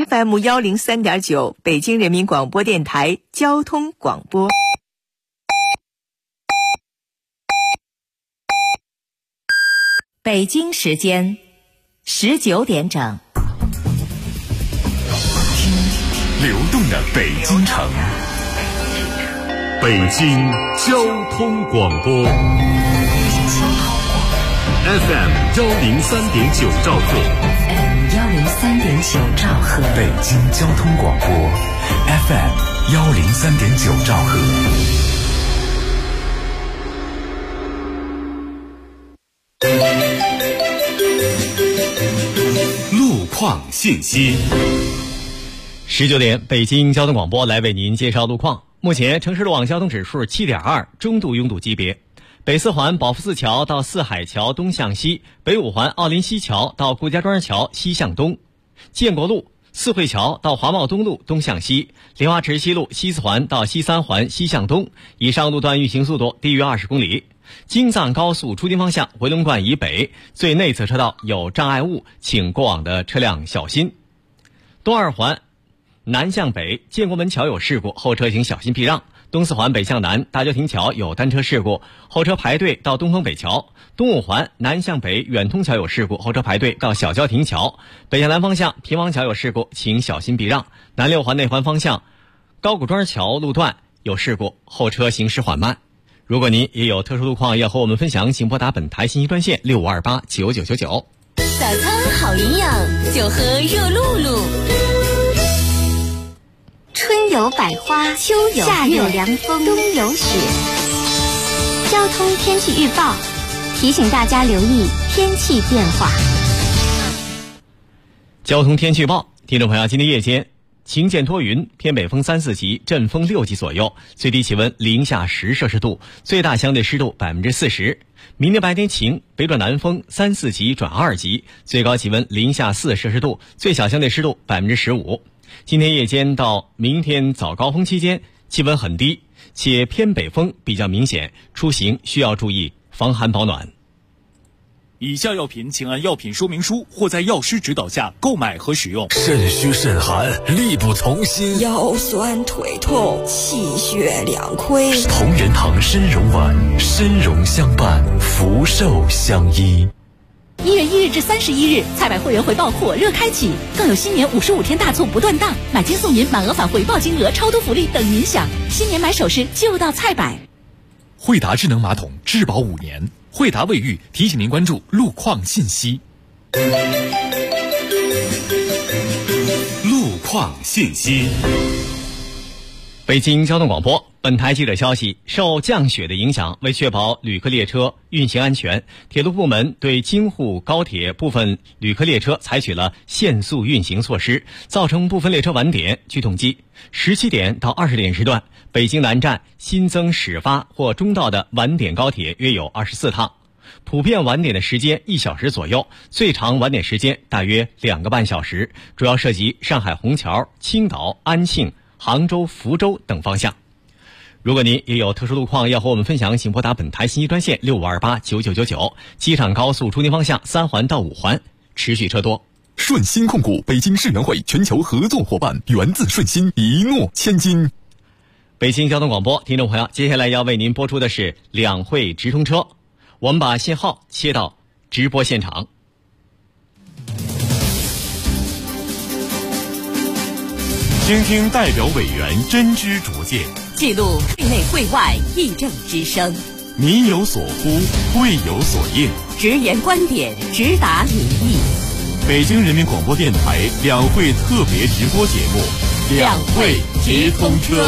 FM103.9，北京人民广播电台交通广播。北京时间19点整。 听流动的北京城，北京交通广播 FM103.9 兆赫 103.9 兆赫， 北京交通广播 FM103.9 兆赫。路况信息。 19点，北京交通广播来为您介绍路况。目前城市路网交通指数 7.2， 中度拥堵级别。北四环保福寺桥到四海桥东向西，北五环奥林西桥到顾家庄桥西向东，建国路四惠桥到华贸东路东向西，莲花池西路西四环到西三环西向东，以上路段运行速度低于20公里。京藏高速出京方向回龙观以北最内侧车道有障碍物，请过往的车辆小心。东二环南向北建国门桥有事故，后车请小心避让。东四环北向南大郊亭桥有单车事故，后车排队到东风北桥。东五环南向北远通桥有事故，后车排队到小郊亭桥。北向南方向平王桥有事故，请小心避让。南六环内环方向高古庄桥路段有事故，后车行驶缓慢。如果您也有特殊路况要和我们分享，请拨打本台信息专线65289999。 早餐好营养，就喝热露露。春有百花，秋有夏有凉风，冬有雪。交通天气预报提醒大家留意天气变化。 交通天气预报，听众朋友，今天夜间晴间多云，偏北风3-4级，阵风6级左右，最低气温零下10摄氏度，最大相对湿度40%。明天白天晴，北转南风3-4级转2级，最高气温零下4摄氏度，最小相对湿度15%。今天夜间到明天早高峰期间，气温很低，且偏北风比较明显，出行需要注意防寒保暖。 以下药品请按药品说明书或在药师指导下购买和使用。 肾虚肾寒，力不从心， 腰酸腿痛，气血两亏。 同仁堂参茸丸，参茸相伴，福寿相依。 1月1日至31日，菜百会员回报火热开启，更有新年55天大促不断档，买金送银，满额返回报金额，超多福利等您享。新年买首饰就到菜百。 惠达智能马桶质保5年，惠达卫浴提醒您关注路况信息。 路况信息。 北京交通广播，本台记者消息，受降雪的影响，为确保旅客列车运行安全，铁路部门对京沪高铁部分旅客列车采取了限速运行措施，造成部分列车晚点。据统计，17点到20点时段，北京南站新增始发或终到的晚点高铁约有24趟，普遍晚点的时间1小时左右，最长晚点时间大约2个半小时，主要涉及上海虹桥、青岛、安庆、杭州、福州等方向。如果您也有特殊路况要和我们分享，请拨打本台信息专线65289999。机场高速出京方向3环到5环持续车多。 顺鑫控股北京世园会全球合作伙伴，源自顺鑫，一诺千金。 北京交通广播，听众朋友，接下来要为您播出的是两会直通车。我们把信号切到直播现场。 听听代表委员真知灼见， 记录会内会外议政之声， 民有所呼，会有所应， 直言观点，直达民意。 北京人民广播电台两会特别直播节目《 两会直通车》。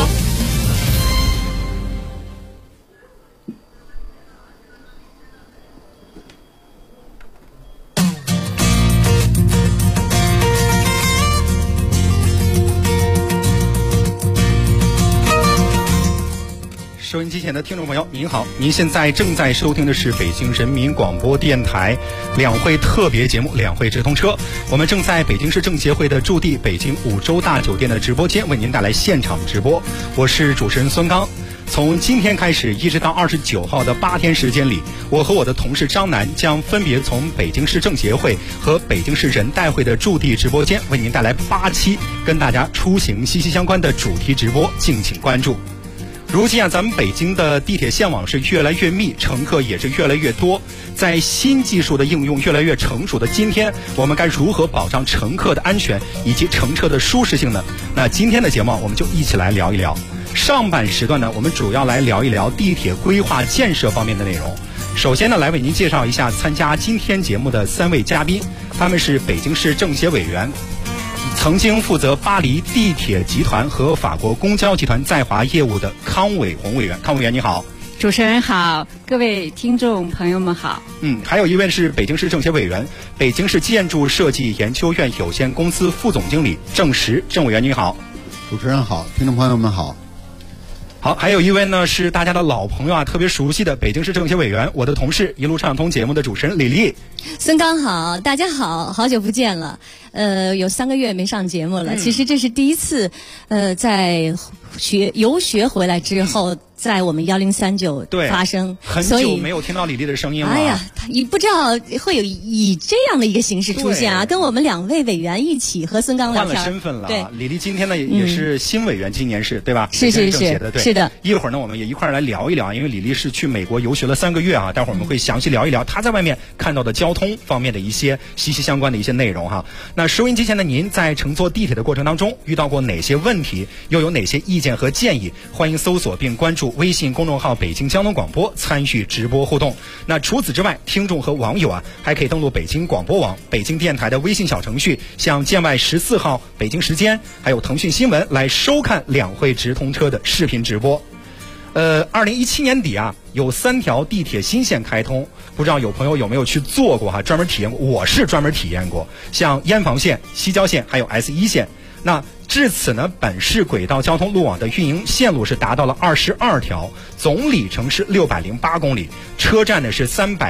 收音机前的听众朋友您好，您现在正在收听的是北京人民广播电台两会特别节目《两会直通车》，我们正在北京市政协会的驻地北京五洲大酒店的直播间为您带来现场直播，我是主持人孙刚。 从今天开始一直到29号的8天时间里，我和我的同事张楠将分别从北京市政协会和北京市人代会的驻地直播间为您带来8期跟大家出行息息相关的主题直播，敬请关注。如今啊，咱们北京的地铁线网是越来越密，乘客也是越来越多。在新技术的应用越来越成熟的今天，我们该如何保障乘客的安全以及乘车的舒适性呢？那今天的节目我们就一起来聊一聊。上半时段呢，我们主要来聊一聊地铁规划建设方面的内容。首先呢，来为您介绍一下参加今天节目的3位嘉宾，他们是北京市政协委员，曾经负责巴黎地铁集团和法国公交集团在华业务的康伟红委员。康委员你好。 主持人好，各位听众朋友们好。 还有一位是北京市政协委员，北京市建筑设计研究院有限公司副总经理郑实。郑委员你好。 主持人好，听众朋友们好。 好，还有一位呢是大家的老朋友啊，特别熟悉的北京市政协委员，我的同事，一路畅通节目的主持人李丽。 孙刚好，大家好，好久不见了。有3个月没上节目了。其实这是第一次，在游学回来之后，在我们1039发生， 很久没有听到李丽的声音了。 哎呀，你不知道会有以这样的一个形式出现啊，跟我们2位委员一起和孙刚聊天。 换了身份了。 对， 李丽今天呢也是新委员，今年是对吧？ 是是是，是的。 一会儿呢，我们也一块儿来聊一聊，因为李丽是去美国游学了3个月啊，待会儿我们会详细聊一聊她在外面看到的交通方面的一些息息相关的一些内容哈。那收音机前的您在乘坐地铁的过程当中遇到过哪些问题，又有哪些意见和建议？欢迎搜索并关注微信公众号北京交通广播，参与直播互动。那除此之外，听众和网友啊还可以登录北京广播网、北京电台的微信小程序，像建外14号北京时间还有腾讯新闻来收看两会直通车的视频直播。2017年底啊，有3条地铁新线开通，不知道有朋友有没有去坐过哈，专门体验过？我是专门体验过，像燕房线、西郊线还有 S1线。那至此呢，本市轨道交通路网的运营线路是达到了22条，总里程是608公里，车站呢是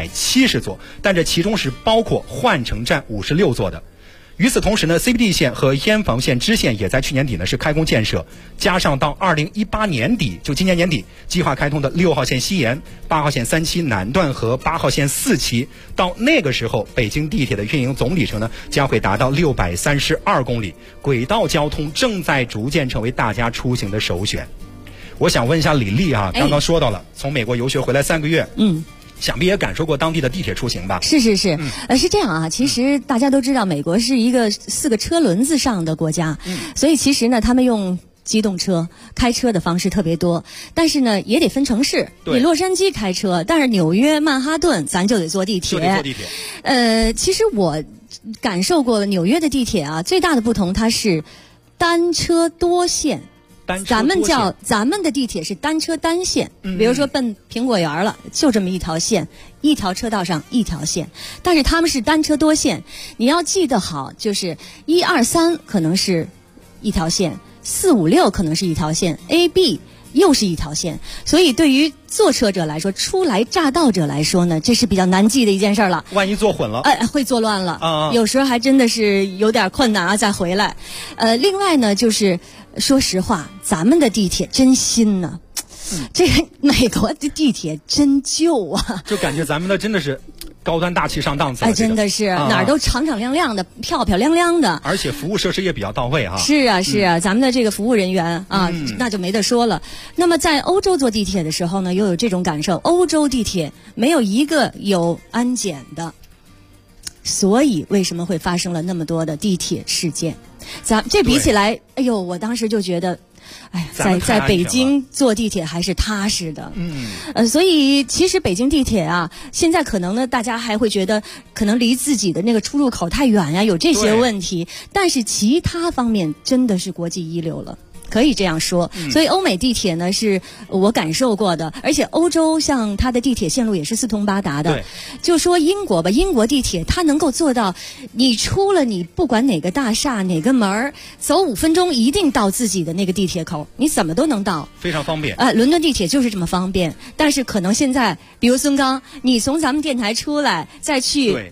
370座，但这其中是包括换乘站56座的。与此同时呢 ，CBD 线和燕房线支线也在去年底呢是开工建设，加上到2018年底，就今年年底计划开通的6号线西延、8号线3期南段和8号线4期，到那个时候，北京地铁的运营总里程呢将会达到632公里，轨道交通正在逐渐成为大家出行的首选。我想问一下李丽啊，刚刚说到了从美国游学回来3个月，想必也感受过当地的地铁出行吧？ 是是是，是这样啊。其实大家都知道，美国是一个4个车轮子上的国家，所以其实呢，他们用机动车开车的方式特别多。但是呢，也得分城市。你洛杉矶开车，但是纽约、曼哈顿咱就得坐地铁。 就得坐地铁。 其实我感受过纽约的地铁啊，最大的不同它是单车多线。咱们的地铁是单车单线，比如说奔苹果园了，就这么一条线，一条车道上一条线。但是他们是单车多线，你要记得好，就是1、2、3可能是一条线，4、5、6可能是一条线 ，A、B 又是一条线。所以对于坐车者来说，初来乍到者来说呢，这是比较难记的一件事了。 万一坐混了， 会坐乱了。有时候还真的是有点困难啊，再回来。另外呢，就是说实话，咱们的地铁真新呢。这个美国的地铁真旧啊， 就感觉咱们的真的是高端大气上档次了。 真的是哪儿都敞敞亮亮的，漂漂亮亮的， 而且服务设施也比较到位啊。 是啊是啊，咱们的这个服务人员啊，那就没得说了。那么在欧洲坐地铁的时候呢，又有这种感受，欧洲地铁没有一个有安检的，所以为什么会发生了那么多的地铁事件？这比起来，哎呦，我当时就觉得。在北京坐地铁还是踏实的，所以其实北京地铁啊，现在可能呢，大家还会觉得可能离自己的那个出入口太远呀，有这些问题，但是其他方面真的是国际一流了。可以这样说，所以欧美地铁呢是我感受过的，而且欧洲像它的地铁线路也是四通八达的。就说英国吧，英国地铁它能够做到，你出了你不管哪个大厦哪个门，走5分钟一定到自己的那个地铁口，你怎么都能到， 非常方便。 伦敦地铁就是这么方便，但是可能现在，比如孙刚，你从咱们电台出来再去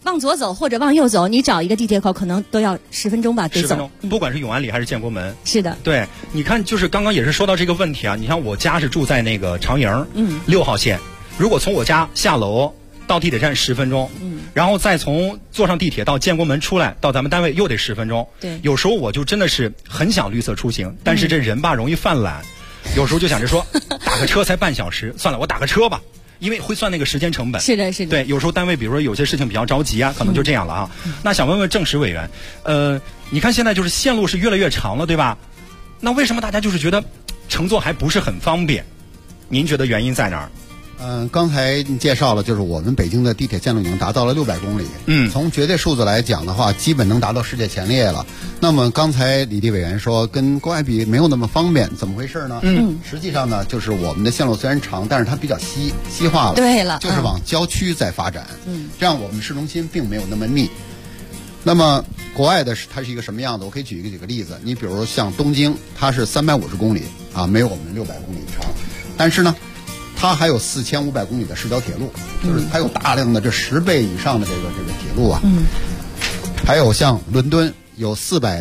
往左走或者往右走，你找一个地铁口可能都要10分钟吧，得 10分钟，不管是永安里还是建国门。 是的， 对，你看，就是刚刚也是说到这个问题啊。你像我家是住在那个长营，6号线，如果从我家下楼到地铁站10分钟，然后再从坐上地铁到建国门出来到咱们单位又得10分钟。 对， 有时候我就真的是很想绿色出行，但是这人吧容易犯懒，有时候就想着说打个车才半小时，算了，我打个车吧。因为会算那个时间成本。 是的，是的。 对，有时候单位比如说有些事情比较着急啊，可能就这样了啊。那想问问郑石委员，你看现在就是线路是越来越长了，对吧？那为什么大家就是觉得乘坐还不是很方便？您觉得原因在哪儿？ 刚才你介绍了，就是我们北京的地铁线路已经达到了600公里。从绝对数字来讲的话，基本能达到世界前列了。那么刚才李地委员说，跟国外比没有那么方便，怎么回事呢？实际上呢，就是我们的线路虽然长，但是它比较西化了。 对了， 就是往郊区在发展。这样我们市中心并没有那么密。那么国外的它是一个什么样子？我可以举几个例子。你比如像东京，它是350公里啊，没有我们600公里长，但是呢，它还有4500公里的市郊铁路，就是它有大量的这10倍以上的这个铁路啊。还有像伦敦有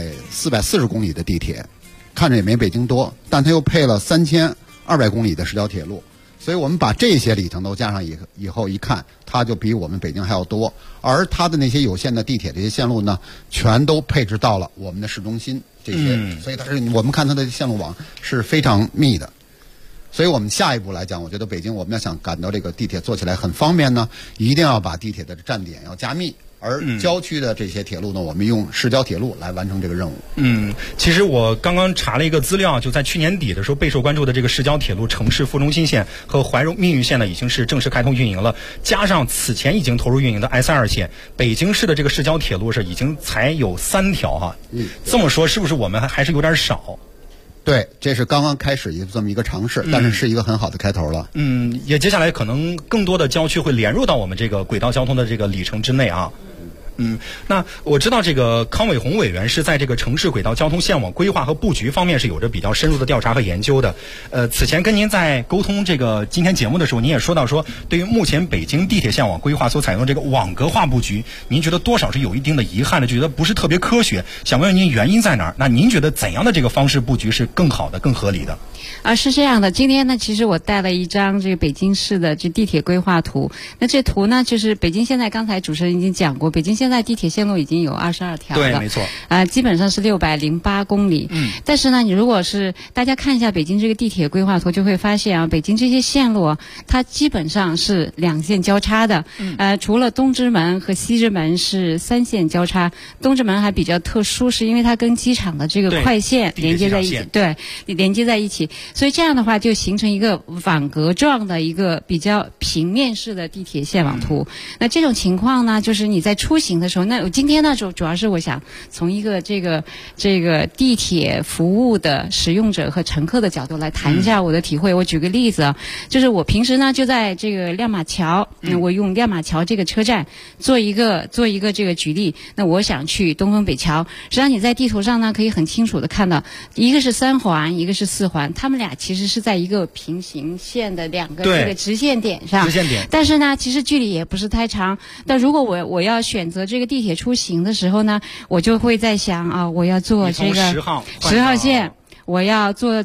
440公里的地铁，看着也没北京多，但它又配了3200公里的市郊铁路。所以我们把这些里程都加上以后一看，它就比我们北京还要多。而它的那些有限的地铁这些线路呢，全都配置到了我们的市中心这些，所以我们看它的线路网是非常密的。所以我们下一步来讲，我觉得北京我们要想赶到这个地铁做起来很方便呢，一定要把地铁的站点要加密。而郊区的这些铁路呢，我们用市郊铁路来完成这个任务。 其实我刚刚查了一个资料，就在去年底的时候，备受关注的这个市郊铁路城市副中心线和怀柔密云线呢，已经是正式开通运营了。加上此前已经投入运营的 S2线，北京市的这个市郊铁路是已经才有3条哈。这么说是不是我们还是有点少？ 对，这是刚刚开始这么一个尝试，但是一个很好的开头了。 也接下来可能更多的郊区会连入到我们这个轨道交通的这个里程之内啊。那我知道这个康伟红委员是在这个城市轨道交通线网规划和布局方面是有着比较深入的调查和研究的。此前跟您在沟通这个今天节目的时候，您也说到说，对于目前北京地铁线网规划所采用的这个网格化布局，您觉得多少是有一定的遗憾的，觉得不是特别科学。想问问您原因在哪儿？那您觉得怎样的这个方式布局是更好的、更合理的？ 是这样的，今天呢，其实我带了一张这个北京市的这地铁规划图。那这图呢，就是北京现在刚才主持人已经讲过，北京现在地铁线路已经有22条了， 对，没错。 基本上是608公里。但是呢，你如果是大家看一下北京这个地铁规划图，就会发现啊，北京这些线路它基本上是2线交叉的。除了东直门和西直门是3线交叉，东直门还比较特殊，是因为它跟机场的这个快线连接在一起，对，连接在一起。所以这样的话就形成一个网格状的一个比较平面式的地铁线网图。那这种情况呢，就是你在出行的时候，那我今天呢主要是我想从一个这个地铁服务的使用者和乘客的角度来谈一下我的体会。我举个例子啊，就是我平时呢就在这个亮马桥，我用亮马桥这个车站做一个这个举例。那我想去东风北桥，实际上你在地图上呢可以很清楚的看到，一个是3环，一个是4环，他们俩其实是在一个平行线的2个这个直线点上。 直线点。但是呢，其实距离也不是太长。但如果我要选择这个地铁出行的时候呢，我就会在想啊，我要坐这个10号线。我要坐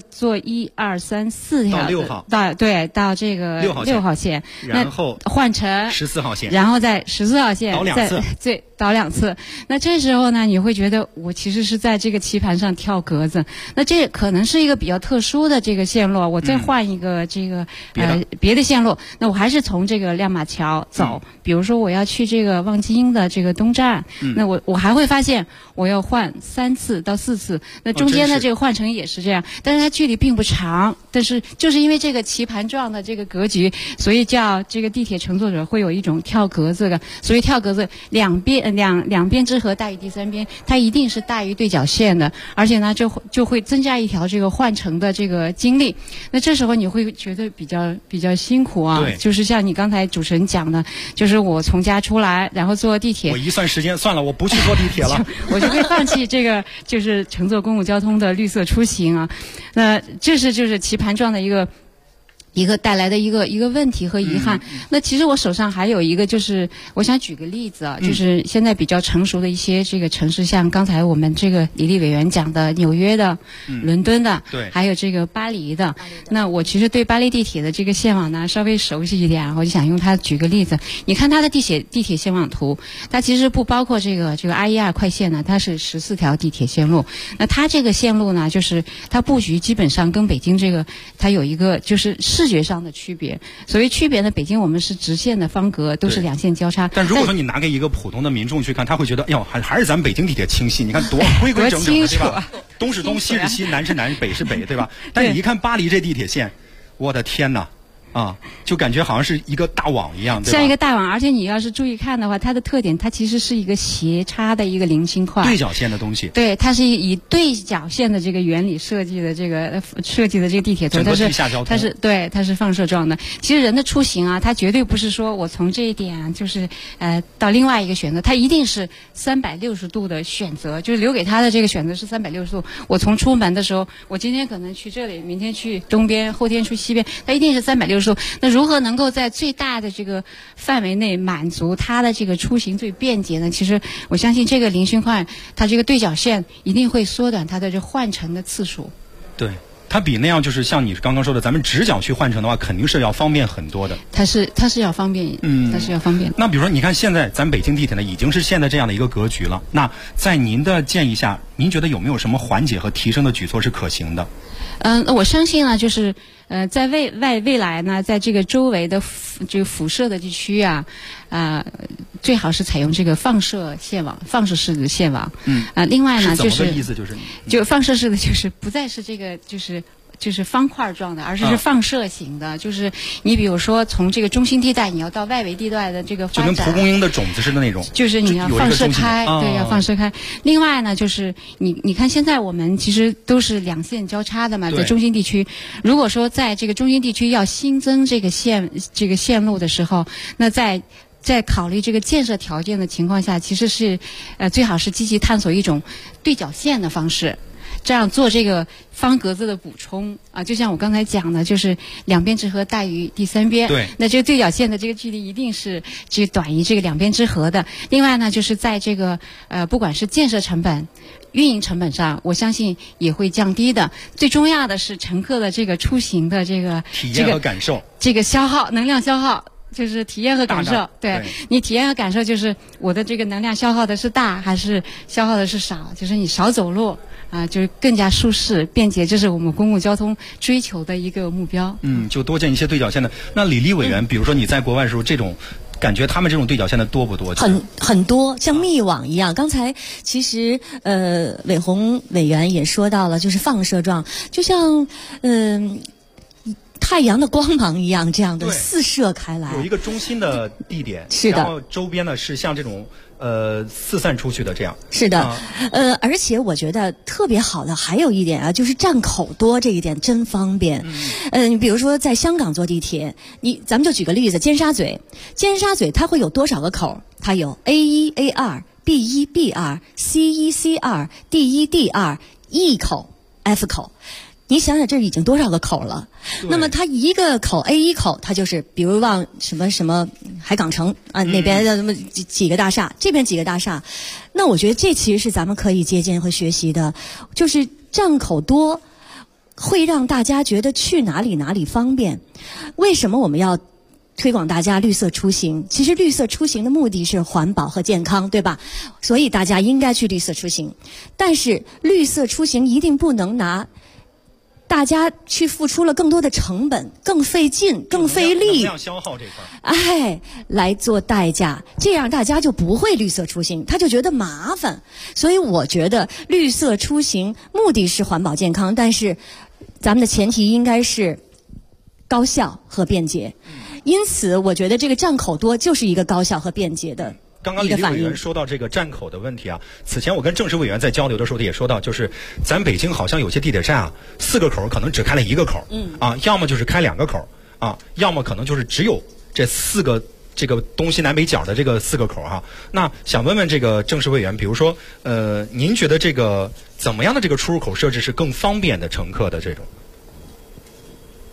1、2、3、4条到6号， 到这个6号线， 然后换成 14号线， 然后在14号线再倒2次。那这时候呢，你会觉得我其实是在这个棋盘上跳格子。那这可能是一个比较特殊的这个线路，我再换一个这个别的线路，那我还是从这个亮马桥走。比如说我要去这个望京的这个东站，那我还会发现我要换3次到4次。那中间的这个换乘也是这样，但是它距离并不长，但是就是因为这个棋盘状的这个格局，所以叫这个地铁乘坐者会有一种跳格子的。所以跳格子两边之和大于第3边，它一定是大于对角线的，而且呢就会增加一条这个换乘的这个经历。那这时候你会觉得比较辛苦啊，就是像你刚才主持人讲的，就是我从家出来，然后坐地铁， 我一算时间，算了，我不去坐地铁了， 我就会放弃这个就是乘坐公共交通的绿色出行啊。那这是就是棋盘状的一个一个带来的一个问题和遗憾。那其实我手上还有一个，就是我想举个例子啊，就是现在比较成熟的一些这个城市，像刚才我们这个李立委员讲的纽约的、伦敦的， 对， 还有这个巴黎的。那我其实对巴黎地铁的这个线网呢稍微熟悉一点啊，我就想用它举个例子。你看它的地铁线网图，它其实不包括这个 RER 快线呢，它是14条地铁线路。那它这个线路呢，就是它布局基本上跟北京这个它有一个就是视觉上的区别。所谓区别呢，北京我们是直线的方格，都是两线交叉。 但如果说你拿给一个普通的民众去看，他会觉得，哎呦，还是咱们北京地铁清晰，你看多规规整整的，对吧？东是东，西是西，南是南，北是北，对吧？但你一看巴黎这地铁线，我的天哪！啊，就感觉好像是一个大网一样，对吧？ 像一个大网，而且你要是注意看的话，它的特点，它其实是一个斜插的一个零星块， 对角线的东西。 对，它是以对角线的这个原理设计的这个地铁图， 整个地下交通， 它是放射状的。其实人的出行啊，它绝对不是说我从这一点就是到另外一个选择，它一定是360度的选择，就是留给他的这个选择是360度。我从出门的时候，我今天可能去这里，明天去东边，后天去西边，它一定是360。那如何能够在最大的这个范围内满足它的这个出行最便捷呢？其实我相信这个零星块，它这个对角线一定会缩短它的这换乘的次数。 对。它比那样就是像你刚刚说的，咱们直角去换乘的话，肯定是要方便很多的。 它是要方便，它是要方便。 那比如说，你看现在咱北京地铁呢，已经是现在这样的一个格局了。那在您的建议下，您觉得有没有什么缓解和提升的举措是可行的？ 我相信呢，就是在未来呢，在这个周围的这个辐射的地区啊，最好是采用这个放射式的线网。另外呢， 就是怎么个意思？ 就放射式的，就是不再是这个就是方块状的，而是放射型的。就是你比如说从这个中心地带，你要到外围地带的这个发展， 就跟蒲公英的种子似的那种。 就是你要放射开，对，要放射开。另外呢，就是你看现在我们其实都是两线交叉的嘛，在中心地区，如果说在这个中心地区要新增这个线路的时候，那在考虑这个建设条件的情况下，其实是最好是积极探索一种对角线的方式。这样做这个方格子的补充啊，就像我刚才讲的，就是两边之和大于第三边。 对。 那这个对角线的这个距离一定是这短于这个两边之和的。另外呢，就是在这个不管是建设成本、运营成本上，我相信也会降低的。最重要的是乘客的这个出行的这个体验和感受， 这个能量消耗。就是体验和感受，对你体验和感受，就是我的这个能量消耗的是大还是消耗的是少？就是你少走路就是更加舒适便捷，这是我们公共交通追求的一个目标。 就多建一些对角线的。那李立委员，比如说你在国外的时候，这种感觉他们这种对角线的多不多？ 很多，像密网一样。刚才其实韦红委员也说到了，就是放射状，就像太阳的光芒一样，这样的四射开来， 有一个中心的地点， 是的， 然后周边呢是像这种四散出去的这样。 是的，而且我觉得特别好的还有一点啊，就是站口多这一点真方便。你比如说在香港坐地铁，咱们就举个例子，尖沙咀它会有多少个口？它有 A1、A2、B1、B2、C1、C2、D1、D2、E 口、F 口。你想想这已经多少个口了？那么它一个口 A1 口，它就是比如往什么海港城啊那边的那么几个大厦，这边几个大厦。那我觉得这其实是咱们可以借鉴和学习的，就是站口多会让大家觉得去哪里方便。为什么我们要推广大家绿色出行？其实绿色出行的目的是环保和健康，对吧？所以大家应该去绿色出行。但是绿色出行一定不能拿大家去付出了更多的成本、更费劲、更费力， 能量消耗这块， 来做代价，这样大家就不会绿色出行，他就觉得麻烦。所以我觉得绿色出行目的是环保健康，但是咱们的前提应该是高效和便捷。因此，我觉得这个站口多就是一个高效和便捷的。 刚刚李立委员说到这个站口的问题啊，此前我跟郑时委员在交流的时候也说到，就是咱北京好像有些地铁站啊，4个口可能只开了1个口，要么就是开2个口啊，要么可能就是只有这4个这个东西南北角的这个4个口哈。那想问问这个郑时委员，比如说您觉得这个怎么样的这个出入口设置是更方便的乘客的这种？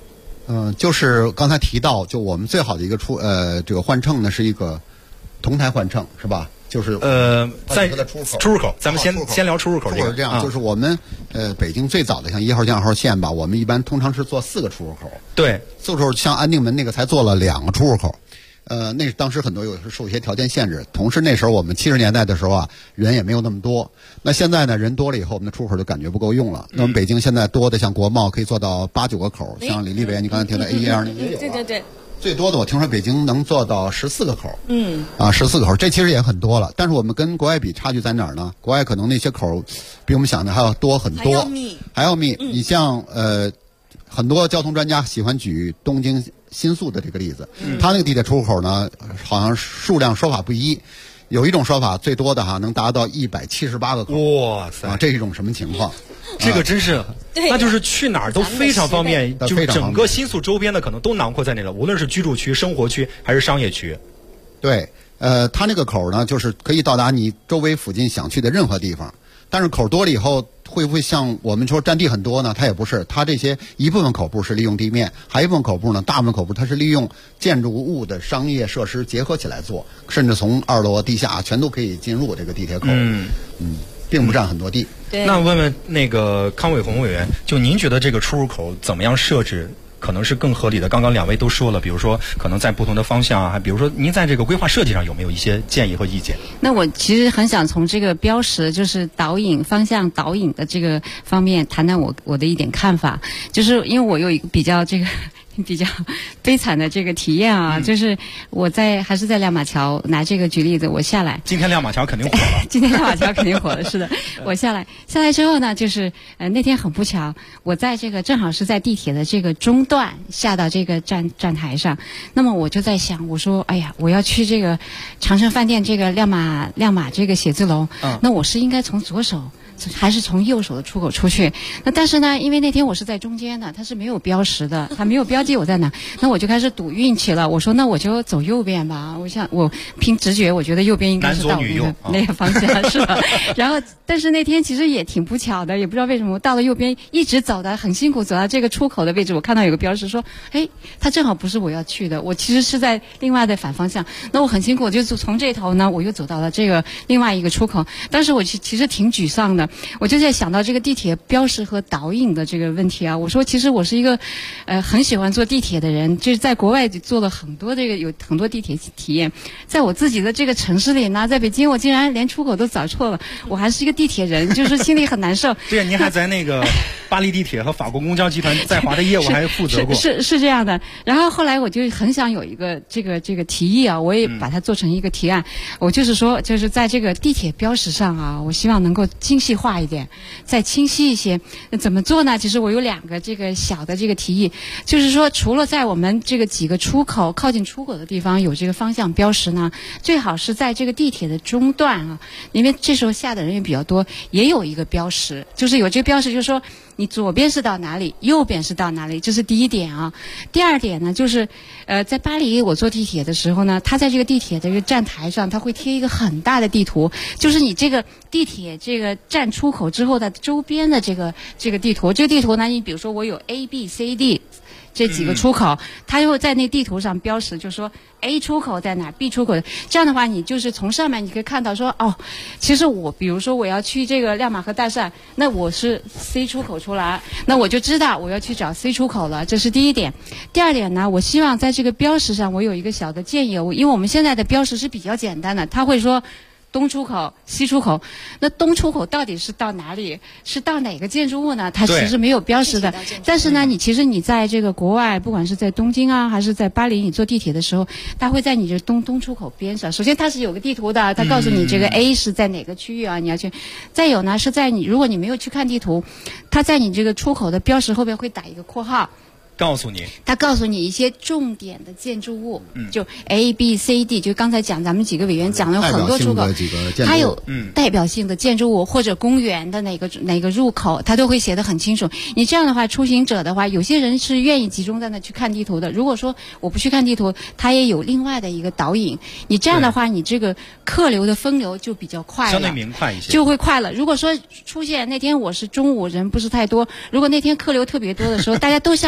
就是刚才提到，就我们最好的一个这个换乘呢是一个同台换乘，是吧？就是在出入口，咱们先聊出入口。 是这样，就是我们北京最早的像1号线、2号线吧，我们一般通常是做4个出入口。 对， 4个出入口，像安定门那个才做了2个出入口。那当时很多受一些条件限制，同时那时候我们70年代的时候啊，人也没有那么多。那现在呢，人多了以后，我们的出口就感觉不够用了。那我们北京现在多的像国贸可以做到8、9个口，像李立伟，你刚才听到 A1、2 对。 最多的我听说北京能做到14个口，14个口，这其实也很多了。但是我们跟国外比差距在哪儿呢？国外可能那些口比我们想的还要多很多，还要密。你像很多交通专家喜欢举东京新宿的这个例子，它那个地铁出口呢，好像数量说法不一。有一种说法，最多的能达到178个口。 哇塞！ 这是一种什么情况？ 这个真是，那就是去哪儿都非常方便，就是整个新宿周边的可能都囊括在内了，无论是居住区、生活区还是商业区。 对，它那个口呢，就是可以到达你周围附近想去的任何地方。但是口多了以后，会不会像我们说占地很多呢？它也不是，它这些一部分口部是利用地面，还有一部分口部呢，大部分口部它是利用建筑物的商业设施结合起来做，甚至从2楼地下全都可以进入这个地铁口。并不占很多地。 那问问那个康伟红委员，就您觉得这个出入口怎么样设置可能是更合理的？刚刚2位都说了，比如说可能在不同的方向啊，还比如说您在这个规划设计上有没有一些建议和意见？ 那我其实很想从这个标识，就是导引方向导引的这个方面谈谈我的一点看法，就是因为我有一个比较悲惨的这个体验啊，就是我还是在亮马桥拿这个举例子，我下来， 今天亮马桥肯定火了， 今天亮马桥肯定火了，是的，我下来之后呢，就是那天很不巧，我在这个正好是在地铁的这个中段下到这个站台上，那么我就在想，我说哎呀，我要去这个长盛饭店这个亮马这个写字楼，那我是应该从左手还是从右手的出口出去？那但是呢，因为那天我是在中间的，它是没有标识的，它没有标记我在哪，那我就开始赌运气了。我说那我就走右边吧。我凭直觉，我觉得右边应该是到那个方向，是的。然后，但是那天其实也挺不巧的，也不知道为什么，我到了右边，一直走的很辛苦，走到这个出口的位置，我看到有个标识说，哎，它正好不是我要去的，我其实是在另外的反方向。那我很辛苦，我就从这头呢，我又走到了这个另外一个出口。当时我其实挺沮丧的。我就在想到这个地铁标识和导引的这个问题啊，我说其实我是一个很喜欢坐地铁的人，就是在国外做了很多有很多地铁体验，在我自己的这个城市里呢，在北京我竟然连出口都找错了，我还是一个地铁人，就是心里很难受。 对，您还在那个巴黎地铁和法国公交集团在华的业务还负责过。 是这样的。然后后来我就很想有一个这个提议啊，我也把它做成一个提案，我就是说就是在这个地铁标识上啊，我希望能够精细化一点，再清晰一些。怎么做呢？其实我有2个这个小的这个提议，就是说除了在我们这个几个出口靠近出口的地方有这个方向标识呢，最好是在这个地铁的中段啊，因为这时候下的人也比较多，也有一个标识，就是有这个标识，就是说你左边是到哪里，右边是到哪里，这是第一点啊。第二点呢，就是在巴黎我坐地铁的时候呢，它在这个地铁的这个站台上，它会贴一个很大的地图，就是你这个地铁这个站出口之后的周边的这个地图。这个地图呢，你比如说我有 A、B、C、D 这几个出口，它又在那地图上标识，就说 A 出口在哪 ，B 出口。这样的话，你就是从上面你可以看到说，哦，其实比如说我要去这个亮马河大厦，那我是 C 出口出来，那我就知道我要去找 C 出口了，这是第一点。第二点呢，我希望在这个标识上，我有一个小的建议，因为我们现在的标识是比较简单的，它会说东出口、西出口，那东出口到底是到哪里？是到哪个建筑物呢？它其实没有标识的。但是呢，其实你在这个国外，不管是在东京啊，还是在巴黎，你坐地铁的时候，它会在你这东出口边上。首先它是有个地图的，它告诉你这个 A 是在哪个区域啊，你要去。再有呢，是在如果你没有去看地图，它在你这个出口的标识后边会打一个括号。他告诉你一些重点的建筑物，就 A、B、C、D， 就刚才咱们几个委员讲了很多出口，它有代表性的建筑物或者公园的哪个入口，它都会写得很清楚。你这样的话，出行者的话，有些人是愿意集中在那去看地图的。如果说我不去看地图，它也有另外的一个导引。你这样的话，你这个客流的分流就比较快了， 相对明快一些， 就会快了。如果说出现那天我是中午人不是太多，如果那天客流特别多的时候，大家都像我这样。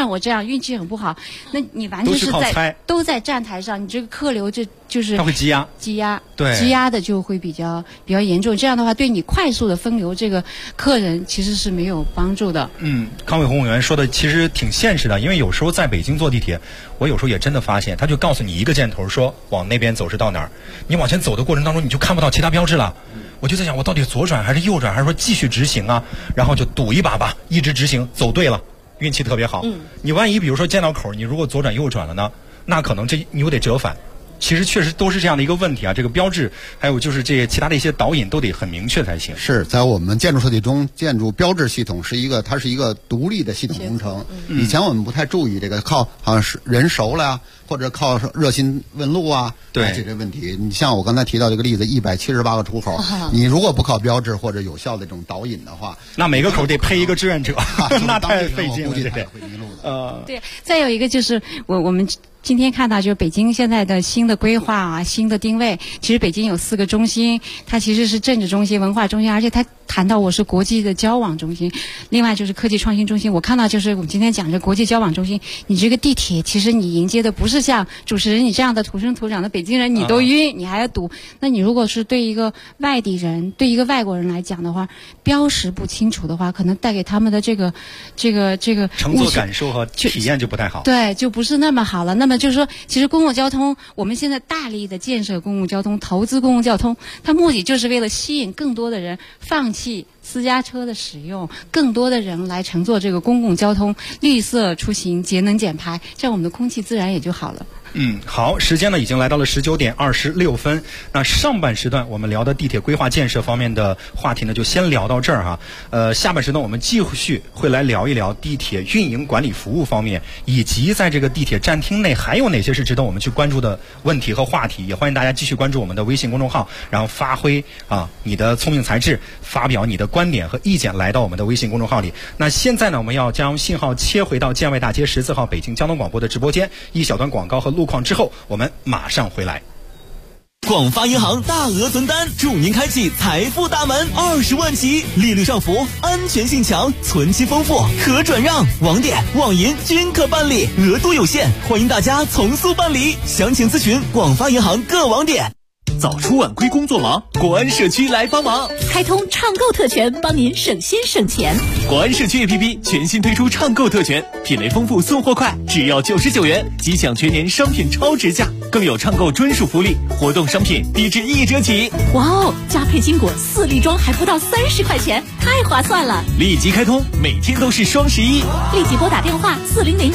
上，运气很不好，那你完全是都在站台上，你这个客流就是它会积压， 对，积压的就会比较严重。这样的话，对你快速的分流这个客人其实是没有帮助的。 康伟宏委员说的其实挺现实的，因为有时候在北京坐地铁，我有时候也真的发现，他就告诉你一个箭头，说往那边走是到哪儿，你往前走的过程当中，你就看不到其他标志了。我就在想，我到底左转还是右转，还是说继续直行啊？然后就赌一把吧，一直直行，走对了，运气特别好。你万一比如说见到口，你如果左转右转了呢，那可能你又得折返。其实确实都是这样的一个问题啊，这个标志还有就是这些其他的一些导引都得很明确才行。 是在我们建筑设计中，建筑标志系统它是一个独立的系统工程。以前我们不太注意这个，靠好像是人熟了呀，或者靠热心问路啊来解决问题。你像我刚才提到这个例子，178个出口，你如果不靠标志或者有效的这种导引的话， 那每个口得配一个志愿者，那太费劲了， 估计他也会迷路的。 对，再有一个就是我们今天看到，就是北京现在的新的规划啊，新的定位。其实北京有4个中心，它其实是政治中心、文化中心，而且它谈到我是国际的交往中心。另外就是科技创新中心。我看到就是我们今天讲这国际交往中心，你这个地铁其实你迎接的不是像主持人你这样的土生土长的北京人，你都晕，你还要堵。那你如果是对一个外地人、对一个外国人来讲的话，标识不清楚的话，可能带给他们的这个乘坐感受和体验就不太好。 对，就不是那么好了。那么就是说，其实公共交通，我们现在大力的建设公共交通、投资公共交通，它目的就是为了吸引更多的人放弃私家车的使用，更多的人来乘坐这个公共交通，绿色出行、节能减排，这样我们的空气自然也就好了。 好，时间呢已经来到了19点26分。那上半时段我们聊的地铁规划建设方面的话题呢，就先聊到这儿哈。下半时段我们继续会来聊一聊地铁运营管理服务方面，以及在这个地铁站厅内还有哪些是值得我们去关注的问题和话题。也欢迎大家继续关注我们的微信公众号，然后发挥你的聪明才智，发表你的观点和意见，来到我们的微信公众号里。那现在呢，我们要将信号切回到建外大街14号北京交通广播的直播间，一小段广告和路况之后，我们马上回来。 广发银行大额存单，祝您开启财富大门，20万起，利率上浮，安全性强，存期丰富，可转让，网点、网银均可办理，额度有限，欢迎大家从速办理，详情咨询广发银行各网点。 早出晚归工作忙，国安社区来帮忙， 开通畅购特权，帮您省心省钱。 国安社区 APP 全新推出畅购特权，品类丰富，送货快，只要99元即享全年商品超值价，更有畅购专属福利，活动商品低至1折起。 哇哦，加配金果4粒装还不到30块钱，太划算了！ 立即开通，每天都是双11， 立即拨打电话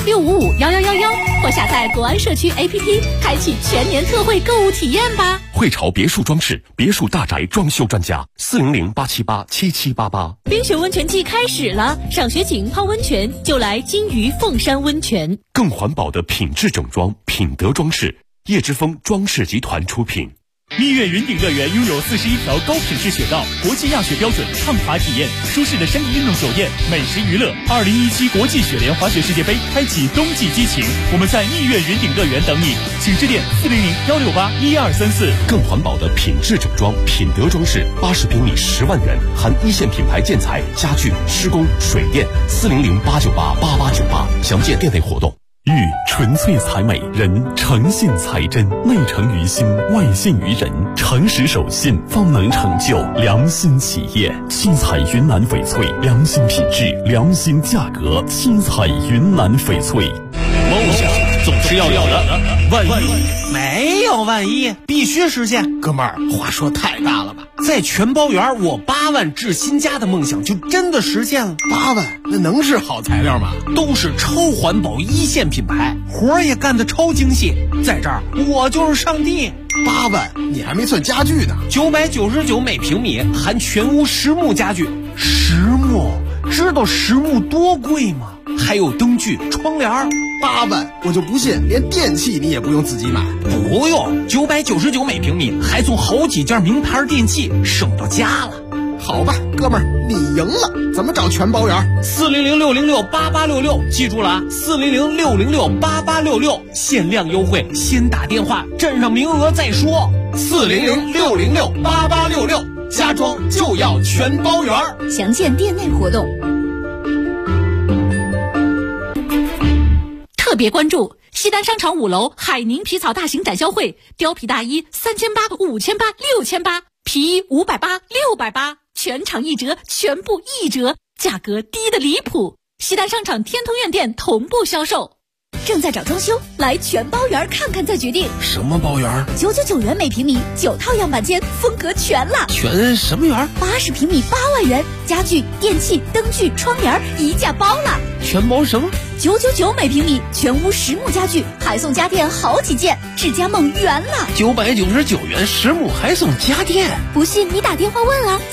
400-655-1111或下载国安社区 APP， 开启全年特惠购物体验吧。 汇潮别墅装饰，别墅大宅装修专家，400-878-7788。 冰雪温泉季开始了，赏雪景、泡温泉就来金鱼凤山温泉。 更环保的品质整装，品德装饰，叶之峰装饰集团出品。 蜜月云顶乐园拥有41条高品质雪道，国际亚雪标准畅滑体验，舒适的山地运动酒店，美食娱乐。2017国际雪联滑雪世界杯开启冬季激情，我们在蜜月云顶乐园等你，请致电400-168-1234。 更环保的品质整装，品德装饰，80平米10万元，含一线品牌建材、家具、施工、水电。400-898-8898，详见店内活动。玉纯粹才美，人诚信才真，内诚于心，外信于人，诚实守信，方能成就良心企业。七彩云南翡翠，良心品质，良心价格。七彩云南翡翠。 梦想总是要有的，万一没有万一，必须实现。哥们儿，话说太大了吧？在全包园，我8万置新家的梦想就真的实现了。 8万，那能是好材料吗？ 都是超环保1线品牌，活儿也干得超精细。在这儿，我就是上帝。 8万，你还没算家具呢。 999每平米，含全屋实木家具。实木，知道实木多贵吗？还有灯具、窗帘。 8万，我就不信连电器你也不用自己买。 不用，999每平米，还送好几件名牌电器，省到家了。 好吧，哥们儿，你赢了。怎么找全包园 ？400-606-8866，记住了啊，400-606-8866，限量优惠，先打电话，占上名额再说。400-606-8866，家装就要全包园。 详见店内活动。 特别关注西单商场5楼海宁皮草大型展销会，貂皮大衣3800、5800、6800，皮衣580、680，全场1折，全部1折，价格低得离谱。西单商场天通苑店同步销售。 正在找装修，来全包园看看再决定。 什么包园 ？999元每平米，9套样板间，风格全了。 全什么园 ？80平米8万元，家具、电器、灯具、窗帘一价包了。 全包什么 ？999每平米，全屋实木家具，还送家电好几件，智家梦圆了。 999元实木还送家电， 不信你打电话问啊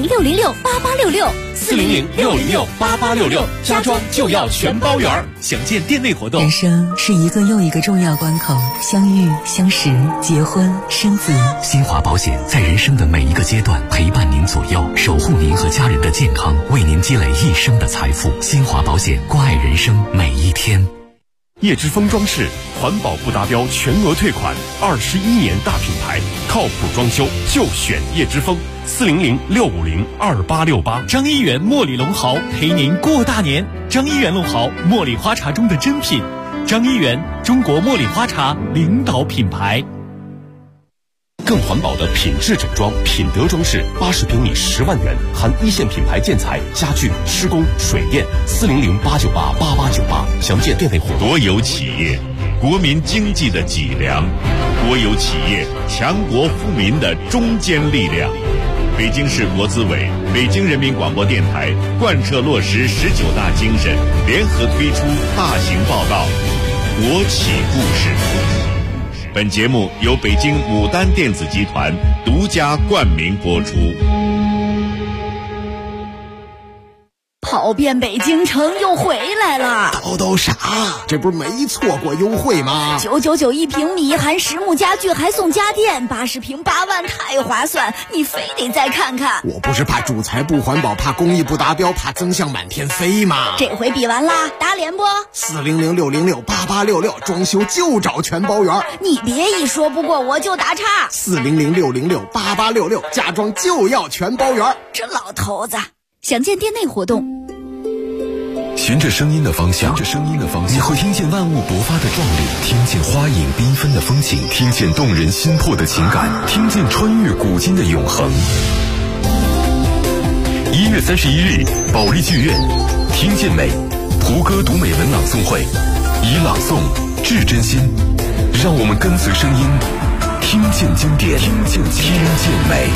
，400-606-8866，400-606-8866， 家装就要全包圆。详见店内活动。 人生是一个又一个重要关口，相遇、相识、结婚、生子。 新华保险在人生的每一个阶段陪伴您左右，守护您和家人的健康，为您积累一生的财富。新华保险，关爱人生每一天。 叶之峰装饰环保不达标全额退款，21年大品牌，靠谱装修就选叶之峰，400-650-2868。 张一元茉莉龙豪陪您过大年。张一元龙豪，茉莉花茶中的珍品。张一元，中国茉莉花茶领导品牌。 更环保的品质整装，品德装饰，80平米10万元，含一线品牌建材、家具、施工、水电，400-898-8898。详见店内活动。 国有企业，国民经济的脊梁；国有企业，强国富民的中坚力量。北京市国资委、北京人民广播电台贯彻落实19大精神，联合推出大型报道《国企故事》。本节目由北京牡丹电子集团独家冠名播出。 跑遍北京城又回来了， 叨叨啥？这不是没错过优惠吗 ？999一平米，含实木家具还送家电，80平8万，太划算！你非得再看看。 我不是怕主材不环保，怕工艺不达标，怕增项满天飞吗？ 这回比完啦，打脸不 ？400-606-8866，装修就找全包园。 你别一说不过我就打岔。 400-606-8866，家装就要全包园。 这老头子，详见店内活动。 循着声音的方向，你会听见万物勃发的壮丽，听见花影缤纷的风景，听见动人心魄的情感，听见穿越古今的永恒。1月31日，保利剧院，听见美，胡歌读美文朗诵会，以朗诵致真心，让我们跟随声音，听见经典，听见美。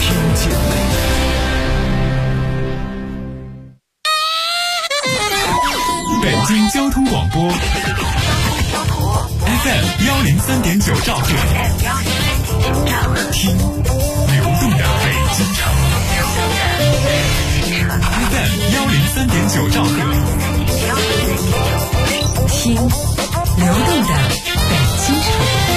北京交通广播 FM 103.9兆赫，听流动的北京城。FM 103.9兆赫， 听流动的北京城。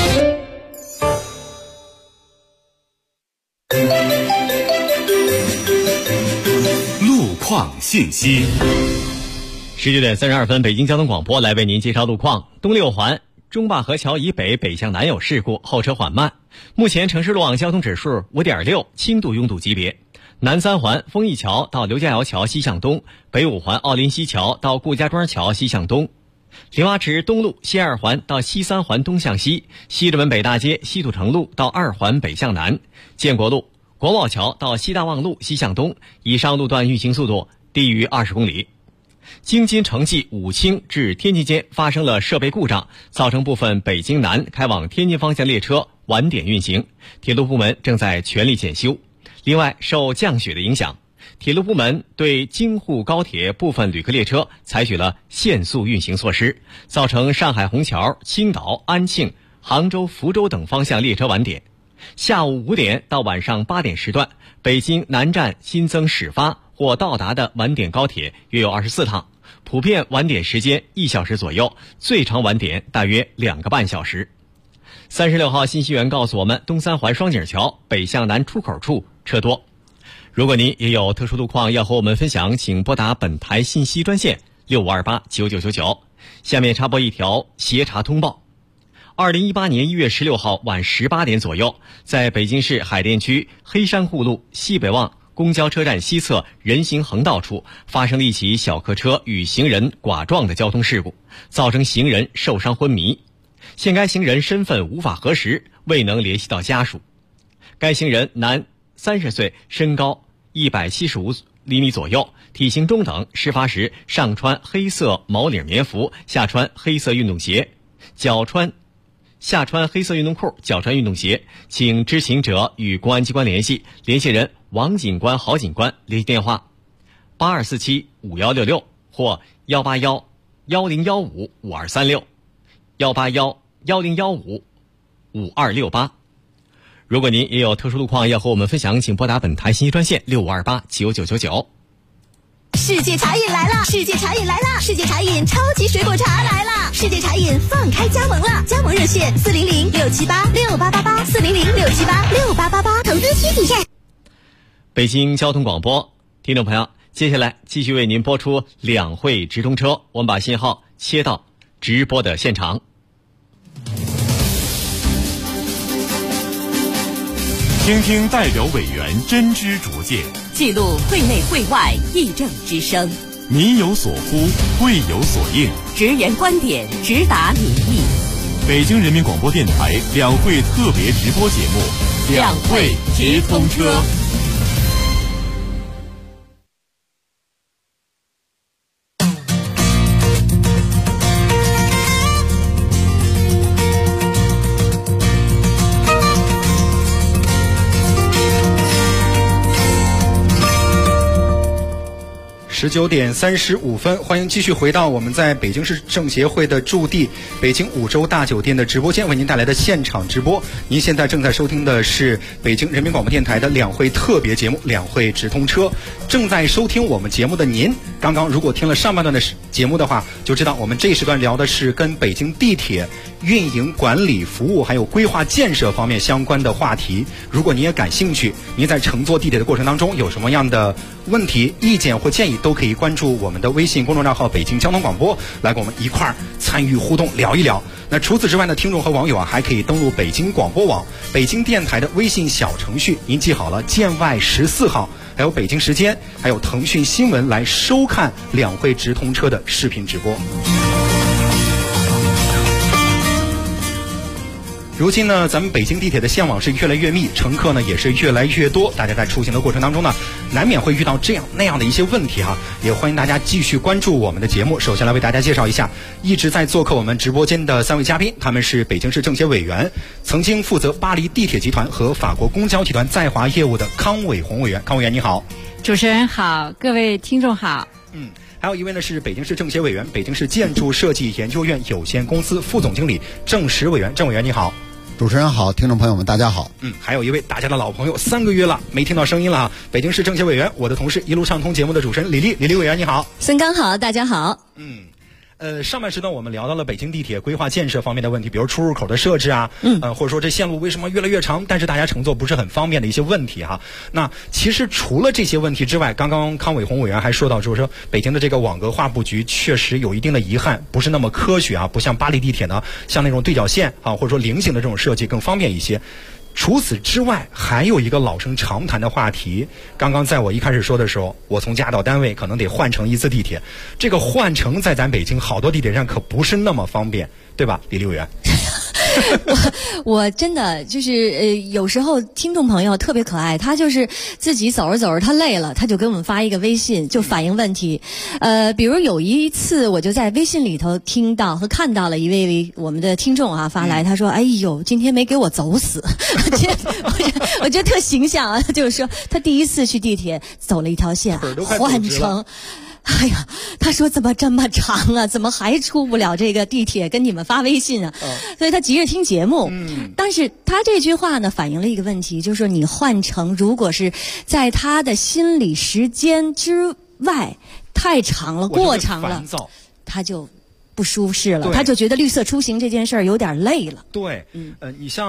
路况信息。 19点32分，北京交通广播来为您介绍路况。东六环中坝河桥以北北向南有事故，后车缓慢。目前城市路网交通指数 5.6， 轻度拥堵级别。南三环丰益桥到刘家窑桥西向东，北五环奥林西桥到顾家庄桥西向东。莲花池东路西二环到西三环东向西，西直门北大街西土城路到二环北向南。建国路国贸桥到西大望路西向东，以上路段运行速度低于20公里。京津城际武清至天津间发生了设备故障，造成部分北京南开往天津方向列车晚点运行，铁路部门正在全力检修。另外，受降雪的影响，铁路部门对京沪高铁部分旅客列车采取了限速运行措施，造成上海虹桥、青岛、安庆、杭州、福州等方向列车晚点。下午5点到晚上8点时段，北京南站新增始发或到达的晚点高铁约有24趟，普遍晚点时间1小时左右，最长晚点大约2个半小时。36号信息员告诉我们，东三环双井桥北向南出口处车多。如果您也有特殊路况要和我们分享，请拨打本台信息专线65289999。下面插播一条协查通报。2018年1月16号晚18点左右，在北京市海淀区黑山护路西北望公交车站西侧人行横道处发生了一起小客车与行人剐撞的交通事故，造成行人受伤昏迷。现该行人身份无法核实，未能联系到家属。该行人男30岁，身高175厘米左右，体型中等，事发时上穿黑色毛领棉服，下穿黑色运动鞋，下穿黑色运动裤，脚穿运动鞋。请知情者与公安机关联系，联系人王警官、郝警官，联系电话82475166或181-1015-5236，181-1015-5268。如果您也有特殊路况要和我们分享，请拨打本台信息专线6528-79999。 世界茶饮来了！世界茶饮来了！世界茶饮超级水果茶来了！世界茶饮放开加盟了，加盟热线400-678-6888，400-678-6888，投资需谨慎。 北京交通广播，听众朋友，接下来继续为您播出两会直通车，我们把信号切到直播的现场。 听听代表委员真知灼见， 记录会内会外议政之声， 民有所呼，会有所应， 直言观点，直达民意。 北京人民广播电台两会特别直播节目《两会直通车》。 19点35分，欢迎继续回到我们在北京市政协会的驻地北京五洲大酒店的直播间，为您带来的现场直播。您现在正在收听的是北京人民广播电台的两会特别节目《两会直通车》。正在收听我们节目的您，刚刚如果听了上半段的节目的话，就知道我们这时段聊的是跟北京地铁运营管理服务还有规划建设方面相关的话题。如果您也感兴趣，您在乘坐地铁的过程当中有什么样的问题、意见或建议，都可以关注我们的微信公众账号北京交通广播，来跟我们一块儿参与互动聊一聊。那除此之外呢，听众和网友还可以登录北京广播网、北京电台的微信小程序，您记好了，建外14号，还有北京时间，还有腾讯新闻来收看两会直通车的视频直播。如今呢，咱们北京地铁的线网是越来越密，乘客呢也是越来越多，大家在出行的过程当中呢，难免会遇到这样那样的一些问题哈，也欢迎大家继续关注我们的节目。首先来为大家介绍一下一直在做客我们直播间的3位嘉宾，他们是北京市政协委员，曾经负责巴黎地铁集团和法国公交集团在华业务的康伟红委员。康委员你好。 主持人好，各位听众好。 还有一位呢是北京市政协委员、北京市建筑设计研究院有限公司副总经理郑石委员。郑委员你好。 主持人好，听众朋友们大家好。 还有一位大家的老朋友，3个月了没听到声音了哈，北京市政协委员，我的同事一路畅通节目的主持人李丽委员你好。 孙刚好，大家好。 上半时段我们聊到了北京地铁规划建设方面的问题，比如出入口的设置啊，或者说这线路为什么越来越长，但是大家乘坐不是很方便的一些问题哈。那其实除了这些问题之外，刚刚康伟红委员还说到，就是说北京的这个网格画布局确实有一定的遗憾，不是那么科学啊，不像巴黎地铁呢，像那种对角线啊，或者说菱形的这种设计更方便一些。除此之外，还有一个老生常谈的话题。刚刚在我一开始说的时候，我从家到单位可能得换乘一次地铁，这个换乘在咱北京好多地铁站可不是那么方便，对吧，李委员？ 我真的就是有时候听众朋友特别可爱，他就是自己走着走着他累了，他就给我们发一个微信，就反映问题。比如有一次我就在微信里头听到和看到了一位我们的听众啊发来，他说：“哎呦，今天没给我走死。”我觉得特形象啊，就是说他第一次去地铁走了一条线换乘。哎呀，他说怎么这么长啊？怎么还出不了这个地铁？跟你们发微信啊？所以他急着听节目。但是他这句话呢，反映了一个问题，就是说你换乘，如果是在他的心理时间之外太长了、过长了，他就不舒适了，他就觉得绿色出行这件事儿有点累了。 对，你像。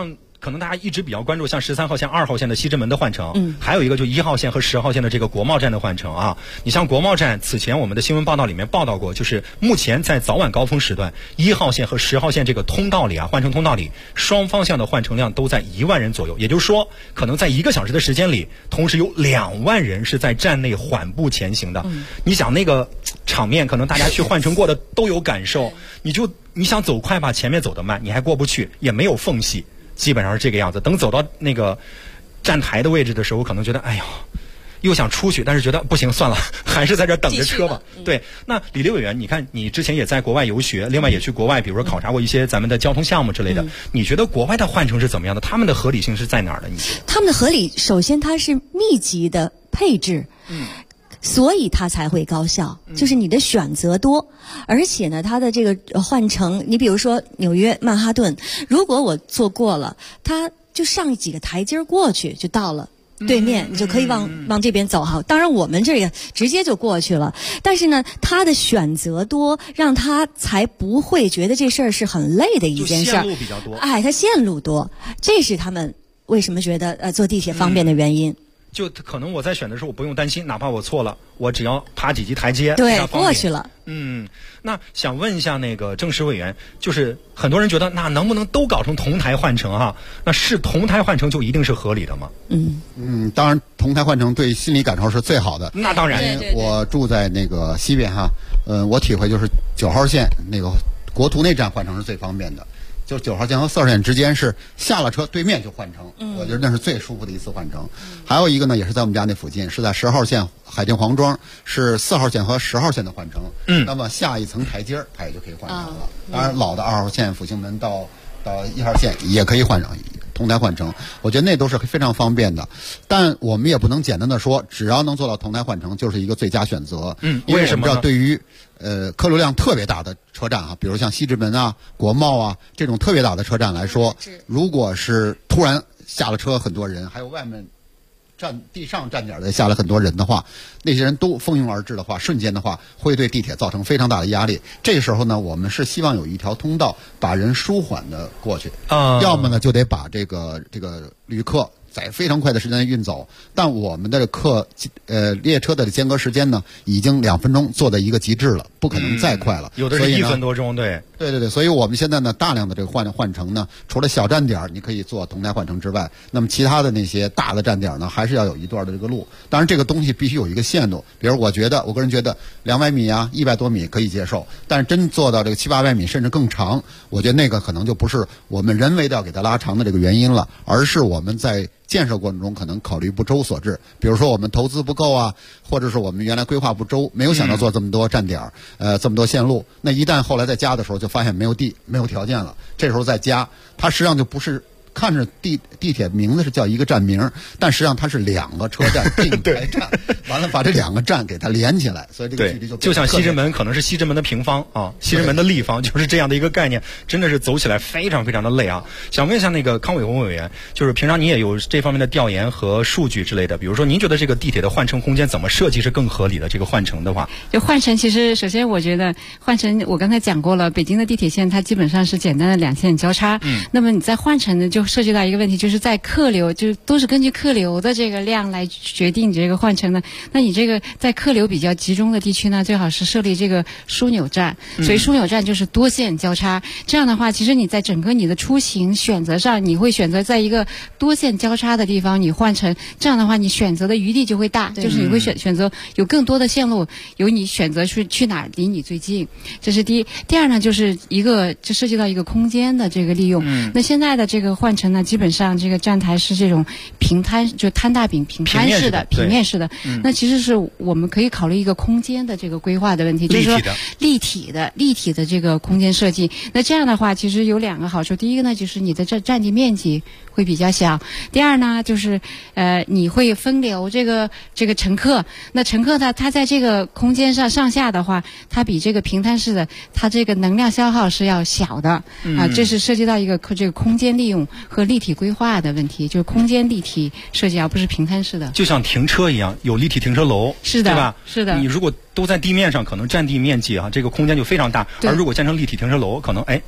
可能大家一直比较关注像13号线、2号线的西直门的换乘，还有一个就1号线和10号线的这个国贸站的换乘啊。你像国贸站，此前我们的新闻报道里面报道过，就是目前在早晚高峰时段，1号线和10号线这个通道里啊，换乘通道里，双方向的换乘量都在1万人左右，也就是说，可能在1个小时的时间里，同时有2万人是在站内缓步前行的。你想那个场面，可能大家去换乘过的都有感受。你想走快吧，前面走得慢，你还过不去，也没有缝隙。基本上是这个样子。等走到那个站台的位置的时候，可能觉得哎呀，又想出去，但是觉得不行，算了，还是在这等着车吧。对，那李立委员，你看你之前也在国外游学，另外也去国外，比如说考察过一些咱们的交通项目之类的。你觉得国外的换乘是怎么样的？他们的合理性是在哪儿的？你觉得？ 他们的合理，首先它是密集的配置。所以它才会高效，就是你的选择多，而且呢，它的这个换乘，你比如说纽约曼哈顿，如果我坐过了，它就上几个台阶过去就到了对面，你就可以往这边走哈。当然我们这也直接就过去了，但是呢，它的选择多，让它才不会觉得这事儿是很累的一件事儿。 线路比较多， 它线路多，这是他们为什么觉得坐地铁方便的原因。 就可能我在选的时候，我不用担心，哪怕我错了，我只要爬几级台阶， 对，过去了。 那想问一下那个郑石委员，就是很多人觉得，那能不能都搞成同台换乘哈？那是同台换乘就一定是合理的吗？ 当然，同台换乘对心理感受是最好的。 那当然， 我住在那个西边哈，我体会就是9号线那个国图那站换乘是最方便的。就9号线和4号线之间是下了车对面就换乘，我觉得那是最舒服的一次换乘。还有一个呢，也是在我们家那附近，是在10号线海淀黄庄，是4号线和10号线的换乘。那么下一层台阶儿，它也就可以换乘了。当然，老的2号线复兴门到1号线也可以换乘。同台换乘，我觉得那都是非常方便的，但我们也不能简单的说，只要能做到同台换乘就是一个最佳选择。 为什么呢？ 因为我们知道，对于客流量特别大的车站啊，比如像西直门啊、国贸啊这种特别大的车站来说，如果是突然下了车很多人，还有外面地上站点的下了很多人的话，那些人都蜂拥而至的话，瞬间的话会对地铁造成非常大的压力。这时候呢，我们是希望有一条通道把人舒缓的过去，要么呢就得把这个旅客在非常快的时间内运走，但我们的列车的间隔时间呢，已经2分钟做的一个极致了，不可能再快了。 有的是1分多钟，对， 所以我们现在呢，大量的这个换乘呢，除了小站点你可以做同台换乘之外，那么其他的那些大的站点呢，还是要有一段的这个路。当然，这个东西必须有一个限度，比如我个人觉得200米啊、100多米可以接受，但是真做到这个700-800米甚至更长，我觉得那个可能就不是我们人为的要给它拉长的这个原因了，而是我们在建设过程中可能考虑不周所致。比如说我们投资不够啊，或者是我们原来规划不周，没有想到做这么多站点，这么多线路。那一旦后来再加的时候，就发现没有条件了。这时候再加，它实际上就不是看着地铁名字是叫一个站名，但实际上它是2个车站并排站，完了把这2个站给它连起来，所以这个距离就像西直门可能是西直门的平方啊，西直门的立方，就是这样的一个概念，真的是走起来非常非常的累啊。想问一下那个康伟红委员，就是平常你也有这方面的调研和数据之类的，比如说您觉得这个地铁的换乘空间怎么设计是更合理的？这个换乘的话， 就换乘其实首先我觉得换乘，我刚才讲过了，北京的地铁线它基本上是简单的2线交叉，那么你在换乘呢就涉及到一个问题，就是在客流，就都是根据客流的这个量来决定你这个换乘的。那你这个在客流比较集中的地区呢，最好是设立这个枢纽站，所以枢纽站就是多线交叉。这样的话，其实你在整个你的出行选择上，你会选择在一个多线交叉的地方你换乘，这样的话你选择的余地就会大，就是你会选择有更多的线路，由你选择去哪儿离你最近，这是第一。第二呢，就是就涉及到一个空间的这个利用。那现在的这个换乘呢，基本上这个站台是这种平摊，就摊大饼平摊式的平面式的。那其实是我们可以考虑一个空间的这个规划的问题，就是说立体的这个空间设计。那这样的话，其实有2个好处。第一个呢，就是你的占地面积会比较小；第二呢，就是你会分流这个乘客。那乘客他在这个空间上下的话，它比这个平摊式的它这个能量消耗是要小的啊。这是涉及到一个这个空间利用和立体规划的问题，就是空间立体设计，而不是平摊式的。 就像停车一样，有立体停车楼， 是的， 对吧？ 是的。 你如果都在地面上，可能占地面积啊，这个空间就非常大。而如果建成立体停车楼，可能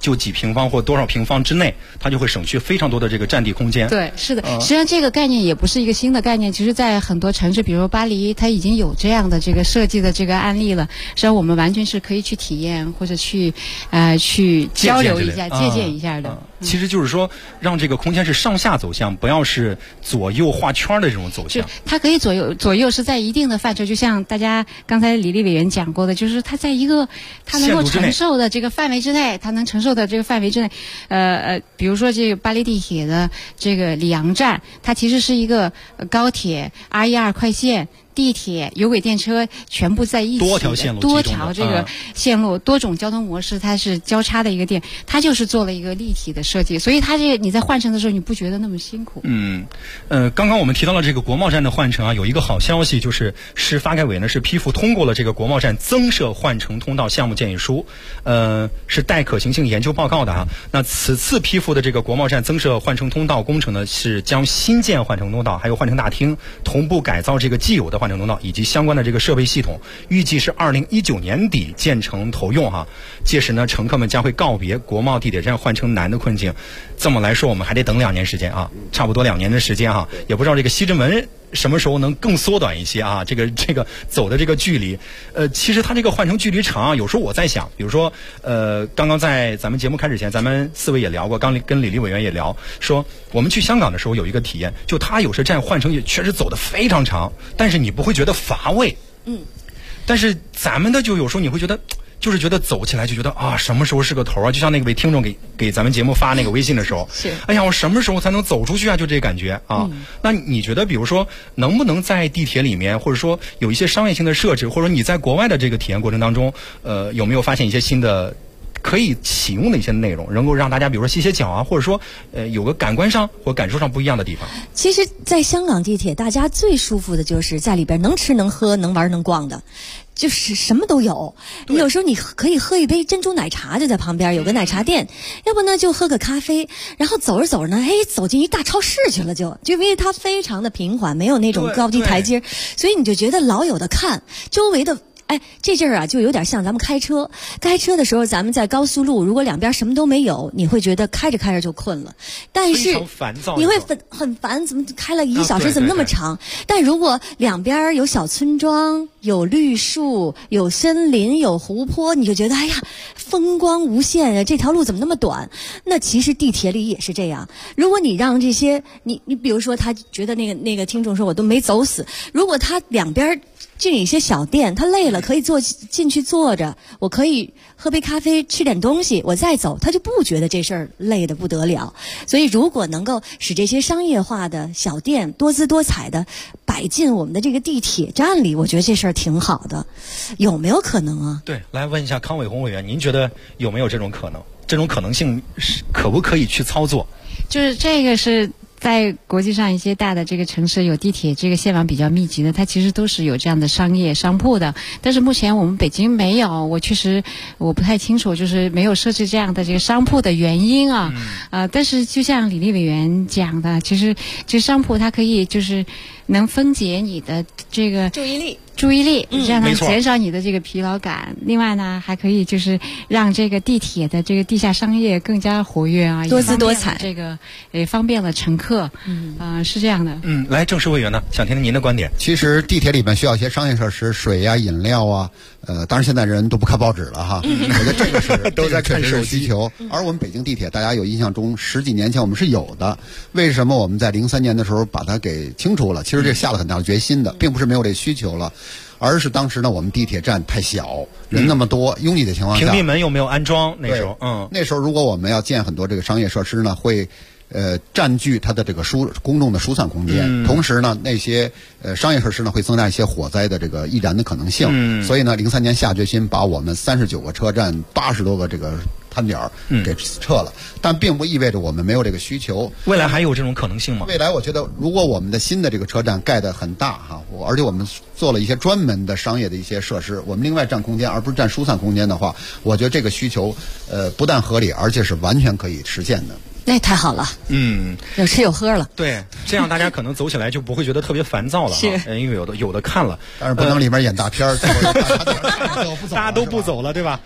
就几平方或多少平方之内，它就会省去非常多的这个占地空间。 对，是的。实际上这个概念也不是一个新的概念，其实在很多城市，比如巴黎，它已经有这样的这个设计的这个案例了。实际上我们完全是可以去体验或者去交流一下、借鉴一下的。 其实就是说，让这个空间是上下走向，不要是左右画圈的这种走向。 它可以左右是在一定的范畴，就像大家刚才李立委员讲过的，就是它在一个它能够承受的这个范围之内，它能承受的这个范围之内。比如说这个巴黎地铁的这个里昂站，它其实是一个高铁 R12快线。地铁、有轨电车全部在一起，多条这个线路、多种交通模式，它是交叉的一个店，它就是做了一个立体的设计，所以它这个你在换乘的时候，你不觉得那么辛苦？ 刚刚我们提到了这个国贸站的换乘啊，有一个好消息，就是市发改委呢是批复通过了这个国贸站增设换乘通道项目建议书，是待可行性研究报告的哈。那此次批复的这个国贸站增设换乘通道工程呢，是将新建换乘通道还有换乘大厅同步改造这个既有的换乘通道以及相关的这个设备系统，预计是2019年底建成投用哈。届时呢，乘客们将会告别国贸地铁站换乘难的困境。这么来说，我们还得等2年时间啊，差不多2年的时间哈，也不知道这个西直门什么时候能更缩短一些啊？这个走的这个距离，其实它这个换乘距离长啊，有时候我在想，比如说，刚刚在咱们节目开始前，咱们4位也聊过，刚跟李立委员也聊，说我们去香港的时候有一个体验，就它有些站换乘也确实走得非常长，但是你不会觉得乏味，但是咱们的就有时候你会觉得。就是觉得走起来就觉得啊，什么时候是个头啊？就像那位听众给咱们节目发那个微信的时候，哎呀，我什么时候才能走出去啊？就这感觉啊。那你觉得，比如说，能不能在地铁里面，或者说有一些商业性的设置，或者说你在国外的这个体验过程当中，有没有发现一些新的可以启用的一些内容，能够让大家比如说歇歇脚啊，或者说有个感官上或感受上不一样的地方？ 其实，在香港地铁，大家最舒服的就是在里边能吃能喝能玩能逛的。就是什么都有，你有时候你可以喝一杯珍珠奶茶，就在旁边有个奶茶店，要不呢就喝个咖啡，然后走着走着呢，走进一大超市去了，就因为它非常的平缓，没有那种高低台阶，所以你就觉得老有的看，周围的。这阵儿啊，就有点像咱们开车的时候，咱们在高速路，如果两边什么都没有，你会觉得开着开着就困了。但是你会很烦，怎么开了1个小时，怎么那么长？但如果两边有小村庄、有绿树、有森林、有湖泊，你就觉得哎呀，风光无限啊！这条路怎么那么短？那其实地铁里也是这样。如果你让这些你比如说，他觉得那个听众说我都没走死，如果他两边进一些小店，他累了可以进去坐着，我可以喝杯咖啡吃点东西，我再走，他就不觉得这事儿累得不得了。所以如果能够使这些商业化的小店多姿多彩的摆进我们的这个地铁站里，我觉得这事儿挺好的。有没有可能啊？ 对，来问一下康伟红委员，您觉得有没有这种可能？这种可能性是可不可以去操作？ 就是这个是在国际上一些大的这个城市有地铁这个线网比较密集的，它其实都是有这样的商铺的。但是目前我们北京没有，我不太清楚，就是没有设置这样的这个商铺的原因啊。但是就像李立委员讲的，其实这商铺它可以就是能分解你的这个注意力，让它减少你的这个疲劳感。另外呢，还可以就是让这个地铁的这个地下商业更加活跃啊， 多姿多彩。 这个也方便了乘客。是这样的。 来，郑氏委员呢，想听听您的观点。 其实地铁里面需要一些商业设施，水啊、饮料啊。当然现在人都不看报纸了哈。我觉得这个是都在看手机需求。而我们北京地铁，大家有印象中10几年前我们是有的。为什么我们在03年的时候把它给清除了？其实这下了很大的决心的，并不是没有这需求了。而是当时呢，我们地铁站太小，人那么多，拥挤的情况下， 屏蔽门又没有安装，那时候， 那时候如果我们要建很多这个商业设施呢，会占据它的这个公众的疏散空间，同时呢，那些商业设施呢会增加一些火灾的这个易燃的可能性。所以呢，03年下决心把我们39个车站、80多个这个摊点给撤了，但并不意味着我们没有这个需求。 未来还有这种可能性吗？ 未来我觉得，如果我们的新的这个车站盖得很大哈，而且我们做了一些专门的商业的一些设施，我们另外占空间，而不是占疏散空间的话，我觉得这个需求不但合理，而且是完全可以实现的。 那太好了，有吃有喝了。 对，这样大家可能走起来就不会觉得特别烦躁了哈，因为有的看了， 但是不能里面演大片儿， 大家都不走了，对吧？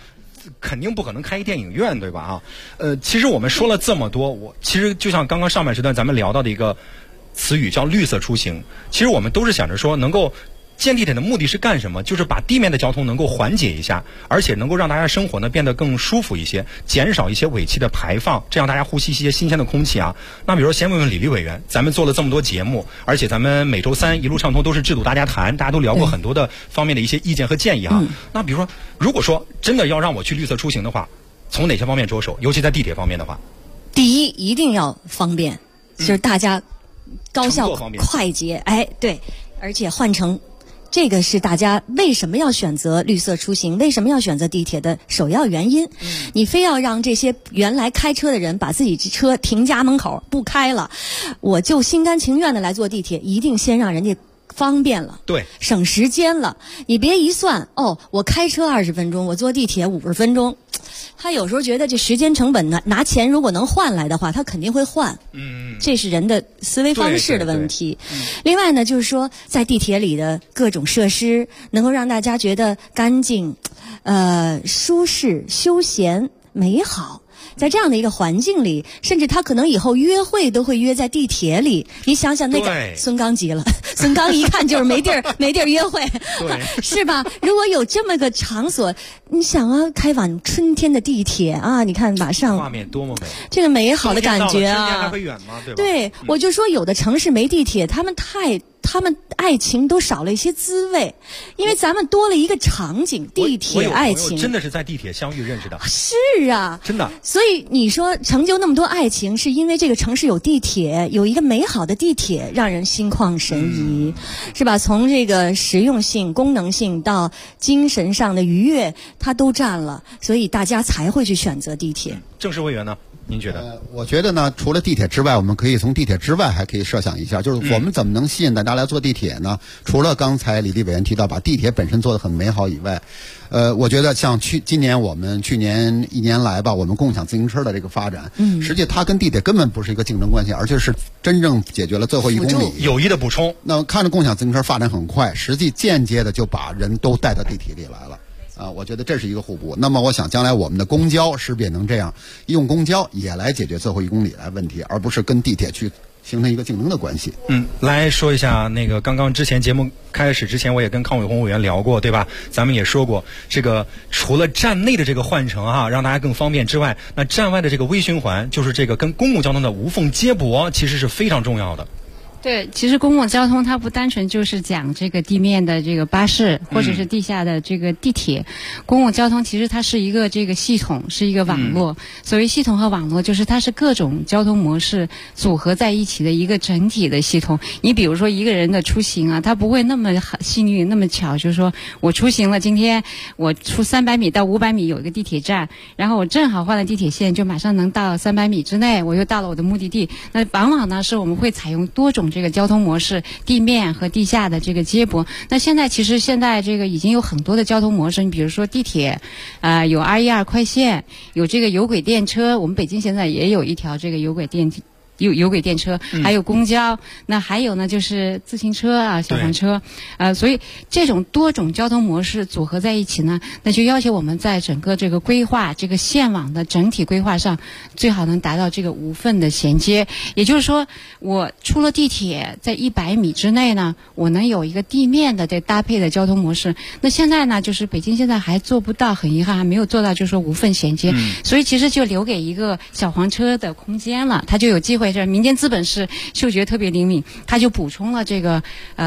肯定不可能开一电影院，对吧？其实我们说了这么多，其实就像刚刚上半时段咱们聊到的一个词语叫绿色出行，其实我们都是想着说能够。建地铁的目的是干什么？就是把地面的交通能够缓解一下，而且能够让大家生活呢变得更舒服一些，减少一些尾气的排放，这样大家呼吸一些新鲜的空气啊。那比如说先问问李丽委员，咱们做了这么多节目，而且咱们每周三一路畅通都是制度大家谈，大家都聊过很多的方面的一些意见和建议啊。那比如说，如果说真的要让我去绿色出行的话，从哪些方面着手？尤其在地铁方面的话， 第一一定要方便，就是大家高效快捷，对，而且换乘。这个是大家为什么要选择绿色出行，为什么要选择地铁的首要原因。你非要让这些原来开车的人把自己车停家门口不开了，我就心甘情愿的来坐地铁，一定先让人家方便了， 对， 省时间了。你别一算，我开车20分钟，我坐地铁50分钟。他有时候觉得这时间成本呢，拿钱如果能换来的话，他肯定会换。这是人的思维方式的问题。另外呢，就是说在地铁里的各种设施能够让大家觉得干净、舒适、休闲、美好。在这样的一个环境里，甚至他可能以后约会都会约在地铁里。你想想那个孙刚急了，孙刚一看就是没地儿约会，是吧？如果有这么个场所，你想啊，开往春天的地铁啊，你看马上画面多么美， 这个美好的感觉啊！ 春天还会远吗？对吧？ 对，我就说有的城市没地铁，他们爱情都少了一些滋味，因为咱们多了一个场景，地铁爱情。 真的是在地铁相遇认识的。 是啊， 真的。 所以你说成就那么多爱情，是因为这个城市有地铁，有一个美好的地铁，让人心旷神怡，是吧？从这个实用性、功能性到精神上的愉悦，它都占了，所以大家才会去选择地铁。 郑氏委员呢？您觉得？ 我觉得呢，除了地铁之外，我们可以从地铁之外还可以设想一下，就是我们怎么能吸引大家来坐地铁呢？除了刚才李丽委员提到把地铁本身做得很美好以外，我觉得像今年我们去年1年来吧，我们共享自行车的这个发展，实际它跟地铁根本不是一个竞争关系，而且是真正解决了最后1公里有益的补充。 那看着共享自行车发展很快，实际间接的就把人都带到地铁里来了。我觉得这是一个互补。那么我想将来我们的公交是不是也能这样，用公交也来解决最后1公里来问题，而不是跟地铁去形成一个竞争的关系。 来说一下那个刚刚之前节目开始之前，我也跟康伟红委员聊过，对吧？咱们也说过，这个除了站内的这个换乘让大家更方便之外，那站外的这个微循环，就是这个跟公共交通的无缝接驳，其实是非常重要的。 对，其实公共交通它不单纯就是讲这个地面的这个巴士，或者是地下的这个地铁。公共交通其实它是一个这个系统，是一个网络。所谓系统和网络，就是它是各种交通模式组合在一起的一个整体的系统。你比如说一个人的出行啊，他不会那么幸运那么巧，就是说我出行了，今天我出300米到500米有一个地铁站，然后我正好换了地铁线，就马上能到300米之内，我又到了我的目的地。那往往呢是我们会采用多种这个交通模式，地面和地下的这个接驳。那现在这个已经有很多的交通模式，你比如说地铁，有212快线，有这个有轨电车，我们北京现在也有一条这个有轨电车，还有公交，那还有呢就是自行车啊、小黄车，所以这种多种交通模式组合在一起呢，那就要求我们在整个这个规划这个线网的整体规划上，最好能达到这个无缝的衔接。也就是说，我出了地铁，在100米之内呢，我能有一个地面的这搭配的交通模式。那现在呢，就是北京现在还做不到，很遗憾还没有做到，就是说无缝衔接。所以其实就留给一个小黄车的空间了，它就有机会。这民间资本是嗅觉特别灵敏，它就补充了这个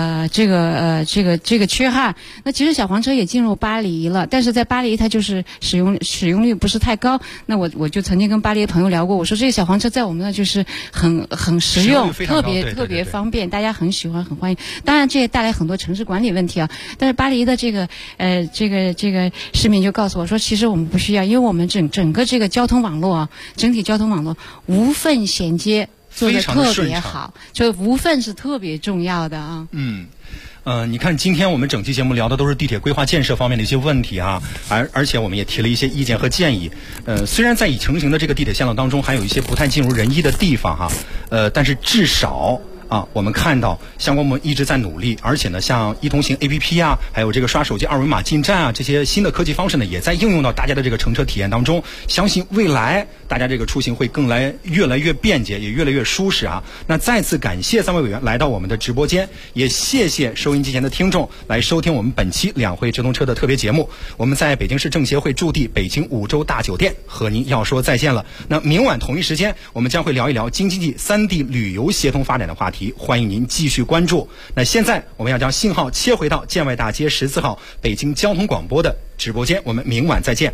缺憾。那其实小黄车也进入巴黎了，但是在巴黎它就是使用率不是太高。那我就曾经跟巴黎的朋友聊过，我说这个小黄车在我们那就是很实用，特别方便，大家很喜欢很欢迎。当然这也带来很多城市管理问题啊。但是巴黎的这个市民就告诉我说，其实我们不需要，因为我们整个这个交通网络啊，整体交通网络无缝衔接做得特别好，就无缝是特别重要的啊。 你看今天我们整期节目聊的都是地铁规划建设方面的一些问题而且我们也提了一些意见和建议。虽然在已成型的这个地铁线路当中还有一些不太尽如人意的地方但是至少我们看到相关部门一直在努力，而且呢，像一通行 APP 啊，还有这个刷手机二维码进站啊，这些新的科技方式呢，也在应用到大家的这个乘车体验当中。相信未来大家这个出行会越来越便捷，也越来越舒适啊。那再次感谢3位委员来到我们的直播间，也谢谢收音机前的听众来收听我们本期两会直通车的特别节目。我们在北京市政协会驻地北京5洲大酒店和您要说再见了。那明晚同一时间，我们将会聊一聊京津冀3地旅游协同发展的话题，欢迎您继续关注。那现在我们要将信号切回到建外大街14号北京交通广播的直播间，我们明晚再见。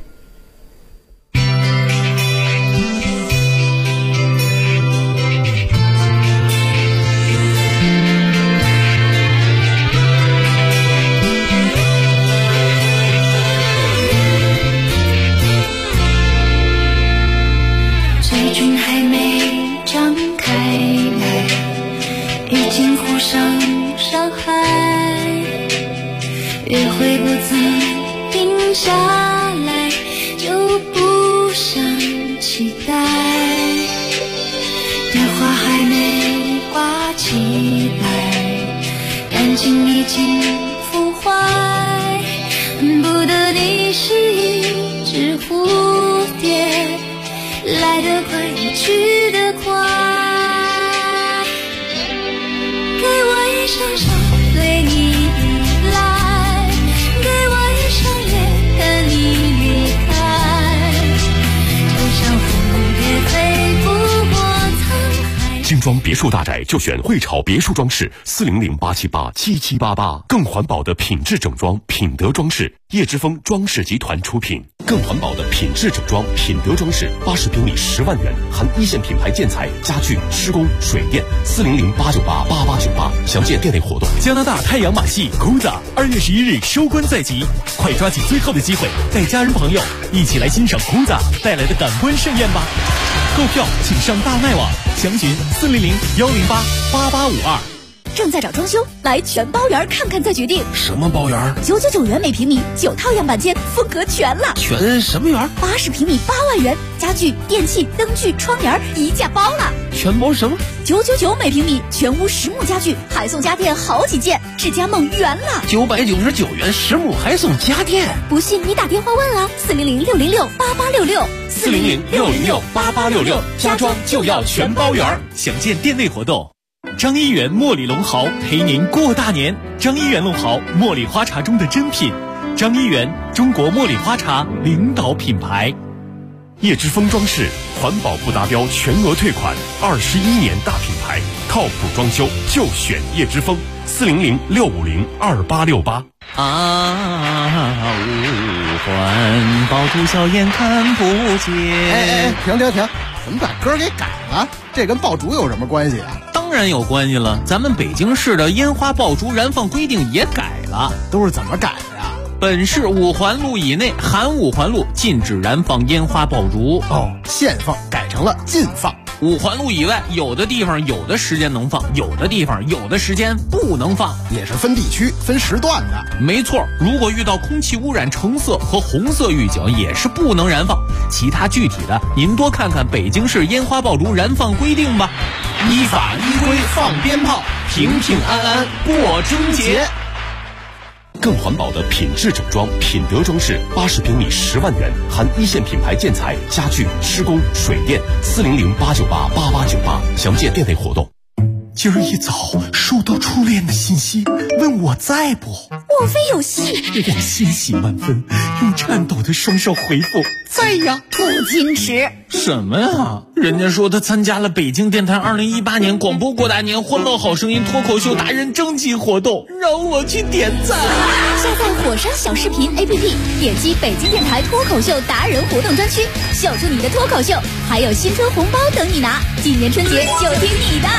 约会不曾定下来，就不想期待。电话还没挂起来，感情已经腐坏。不得的是一只蝴蝶，来得快也去得快。给我一双手对你精装别墅大宅就选汇潮别墅装饰，400-878-7788，更环保的品质整装，品德装饰，叶之峰装饰集团出品。更环保的品质整装，品德装饰，80平米10万元，含一线品牌建材、家具、施工、水电，400-898-8898，详见店内活动。 加拿大太阳马戏 Kuza 2月11日收官在即，快抓紧最后的机会，带家人朋友一起来欣赏 Kuza 带来的感官盛宴吧！购票请上大麦网，详询400-108-8852。 正在找装修，来全包园看看再决定。 什么包园 ？999元每平米，9套样板间，风格全了。 全什么园 ？80平米8万元，家具、电器、灯具、窗帘一价包了。 全包什么 ？999每平米，全屋实木家具，还送家电好几件，智家梦圆了。 999元实木还送家电， 不信你打电话问啊，400-606-8866。 400-606-8866，家装就要全包园，详见店内活动。张一元茉莉龙豪陪您过大年。张一元龙豪，茉莉花茶中的珍品。张一元，中国茉莉花茶领导品牌。 叶之峰装饰，环保不达标全额退款，21年大品牌，靠谱装修就选叶之峰。400-650-2868。 五环爆竹硝烟看不见。 停！怎么把歌给改了？这跟爆竹有什么关系啊？ 当然有关系了，咱们北京市的烟花爆竹燃放规定也改了。 都是怎么改的呀？ 本市5环路以内含5环路禁止燃放烟花爆竹。 限放改成了禁放。 5环路以外，有的地方有的时间能放，有的地方有的时间不能放， 也是分地区分时段的。 没错，如果遇到空气污染橙色和红色预警，也是不能燃放。其他具体的，您多看看北京市烟花爆竹燃放规定吧。 依法依规放鞭炮，平平安安过春节。 更环保的品质整装，品德装饰，80平米10万元，含一线品牌建材、家具、施工、水电，400-898-8898，详见店内活动。 今儿一早收到初恋的信息，问我在不？ 莫非有戏？ 我欣喜万分，用颤抖的双手回复在呀。 不矜持什么呀？人家说他参加了北京电台2018年广播过大年欢乐好声音脱口秀达人征集活动，让我去点赞。 下载火山小视频 APP， 点击北京电台脱口秀达人活动专区，秀出你的脱口秀，还有新春红包等你拿。今年春节就听你的。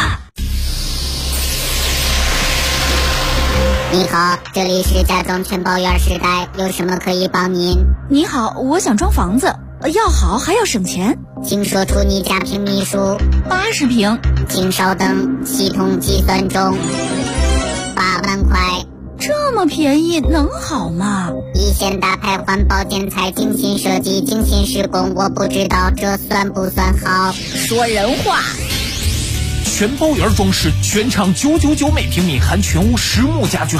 你好，这里是家装全包圆时代，有什么可以帮您？ 你好，我想装房子，要好还要省钱， 请说出你家平米数。 80平。 请稍等，系统计算中。8万块。 这么便宜，能好吗？ 一线大牌环保建材，精心设计，精心施工，我不知道这算不算好？ 说人话。 全包圆装饰，全场999每平米，含全屋实木家具。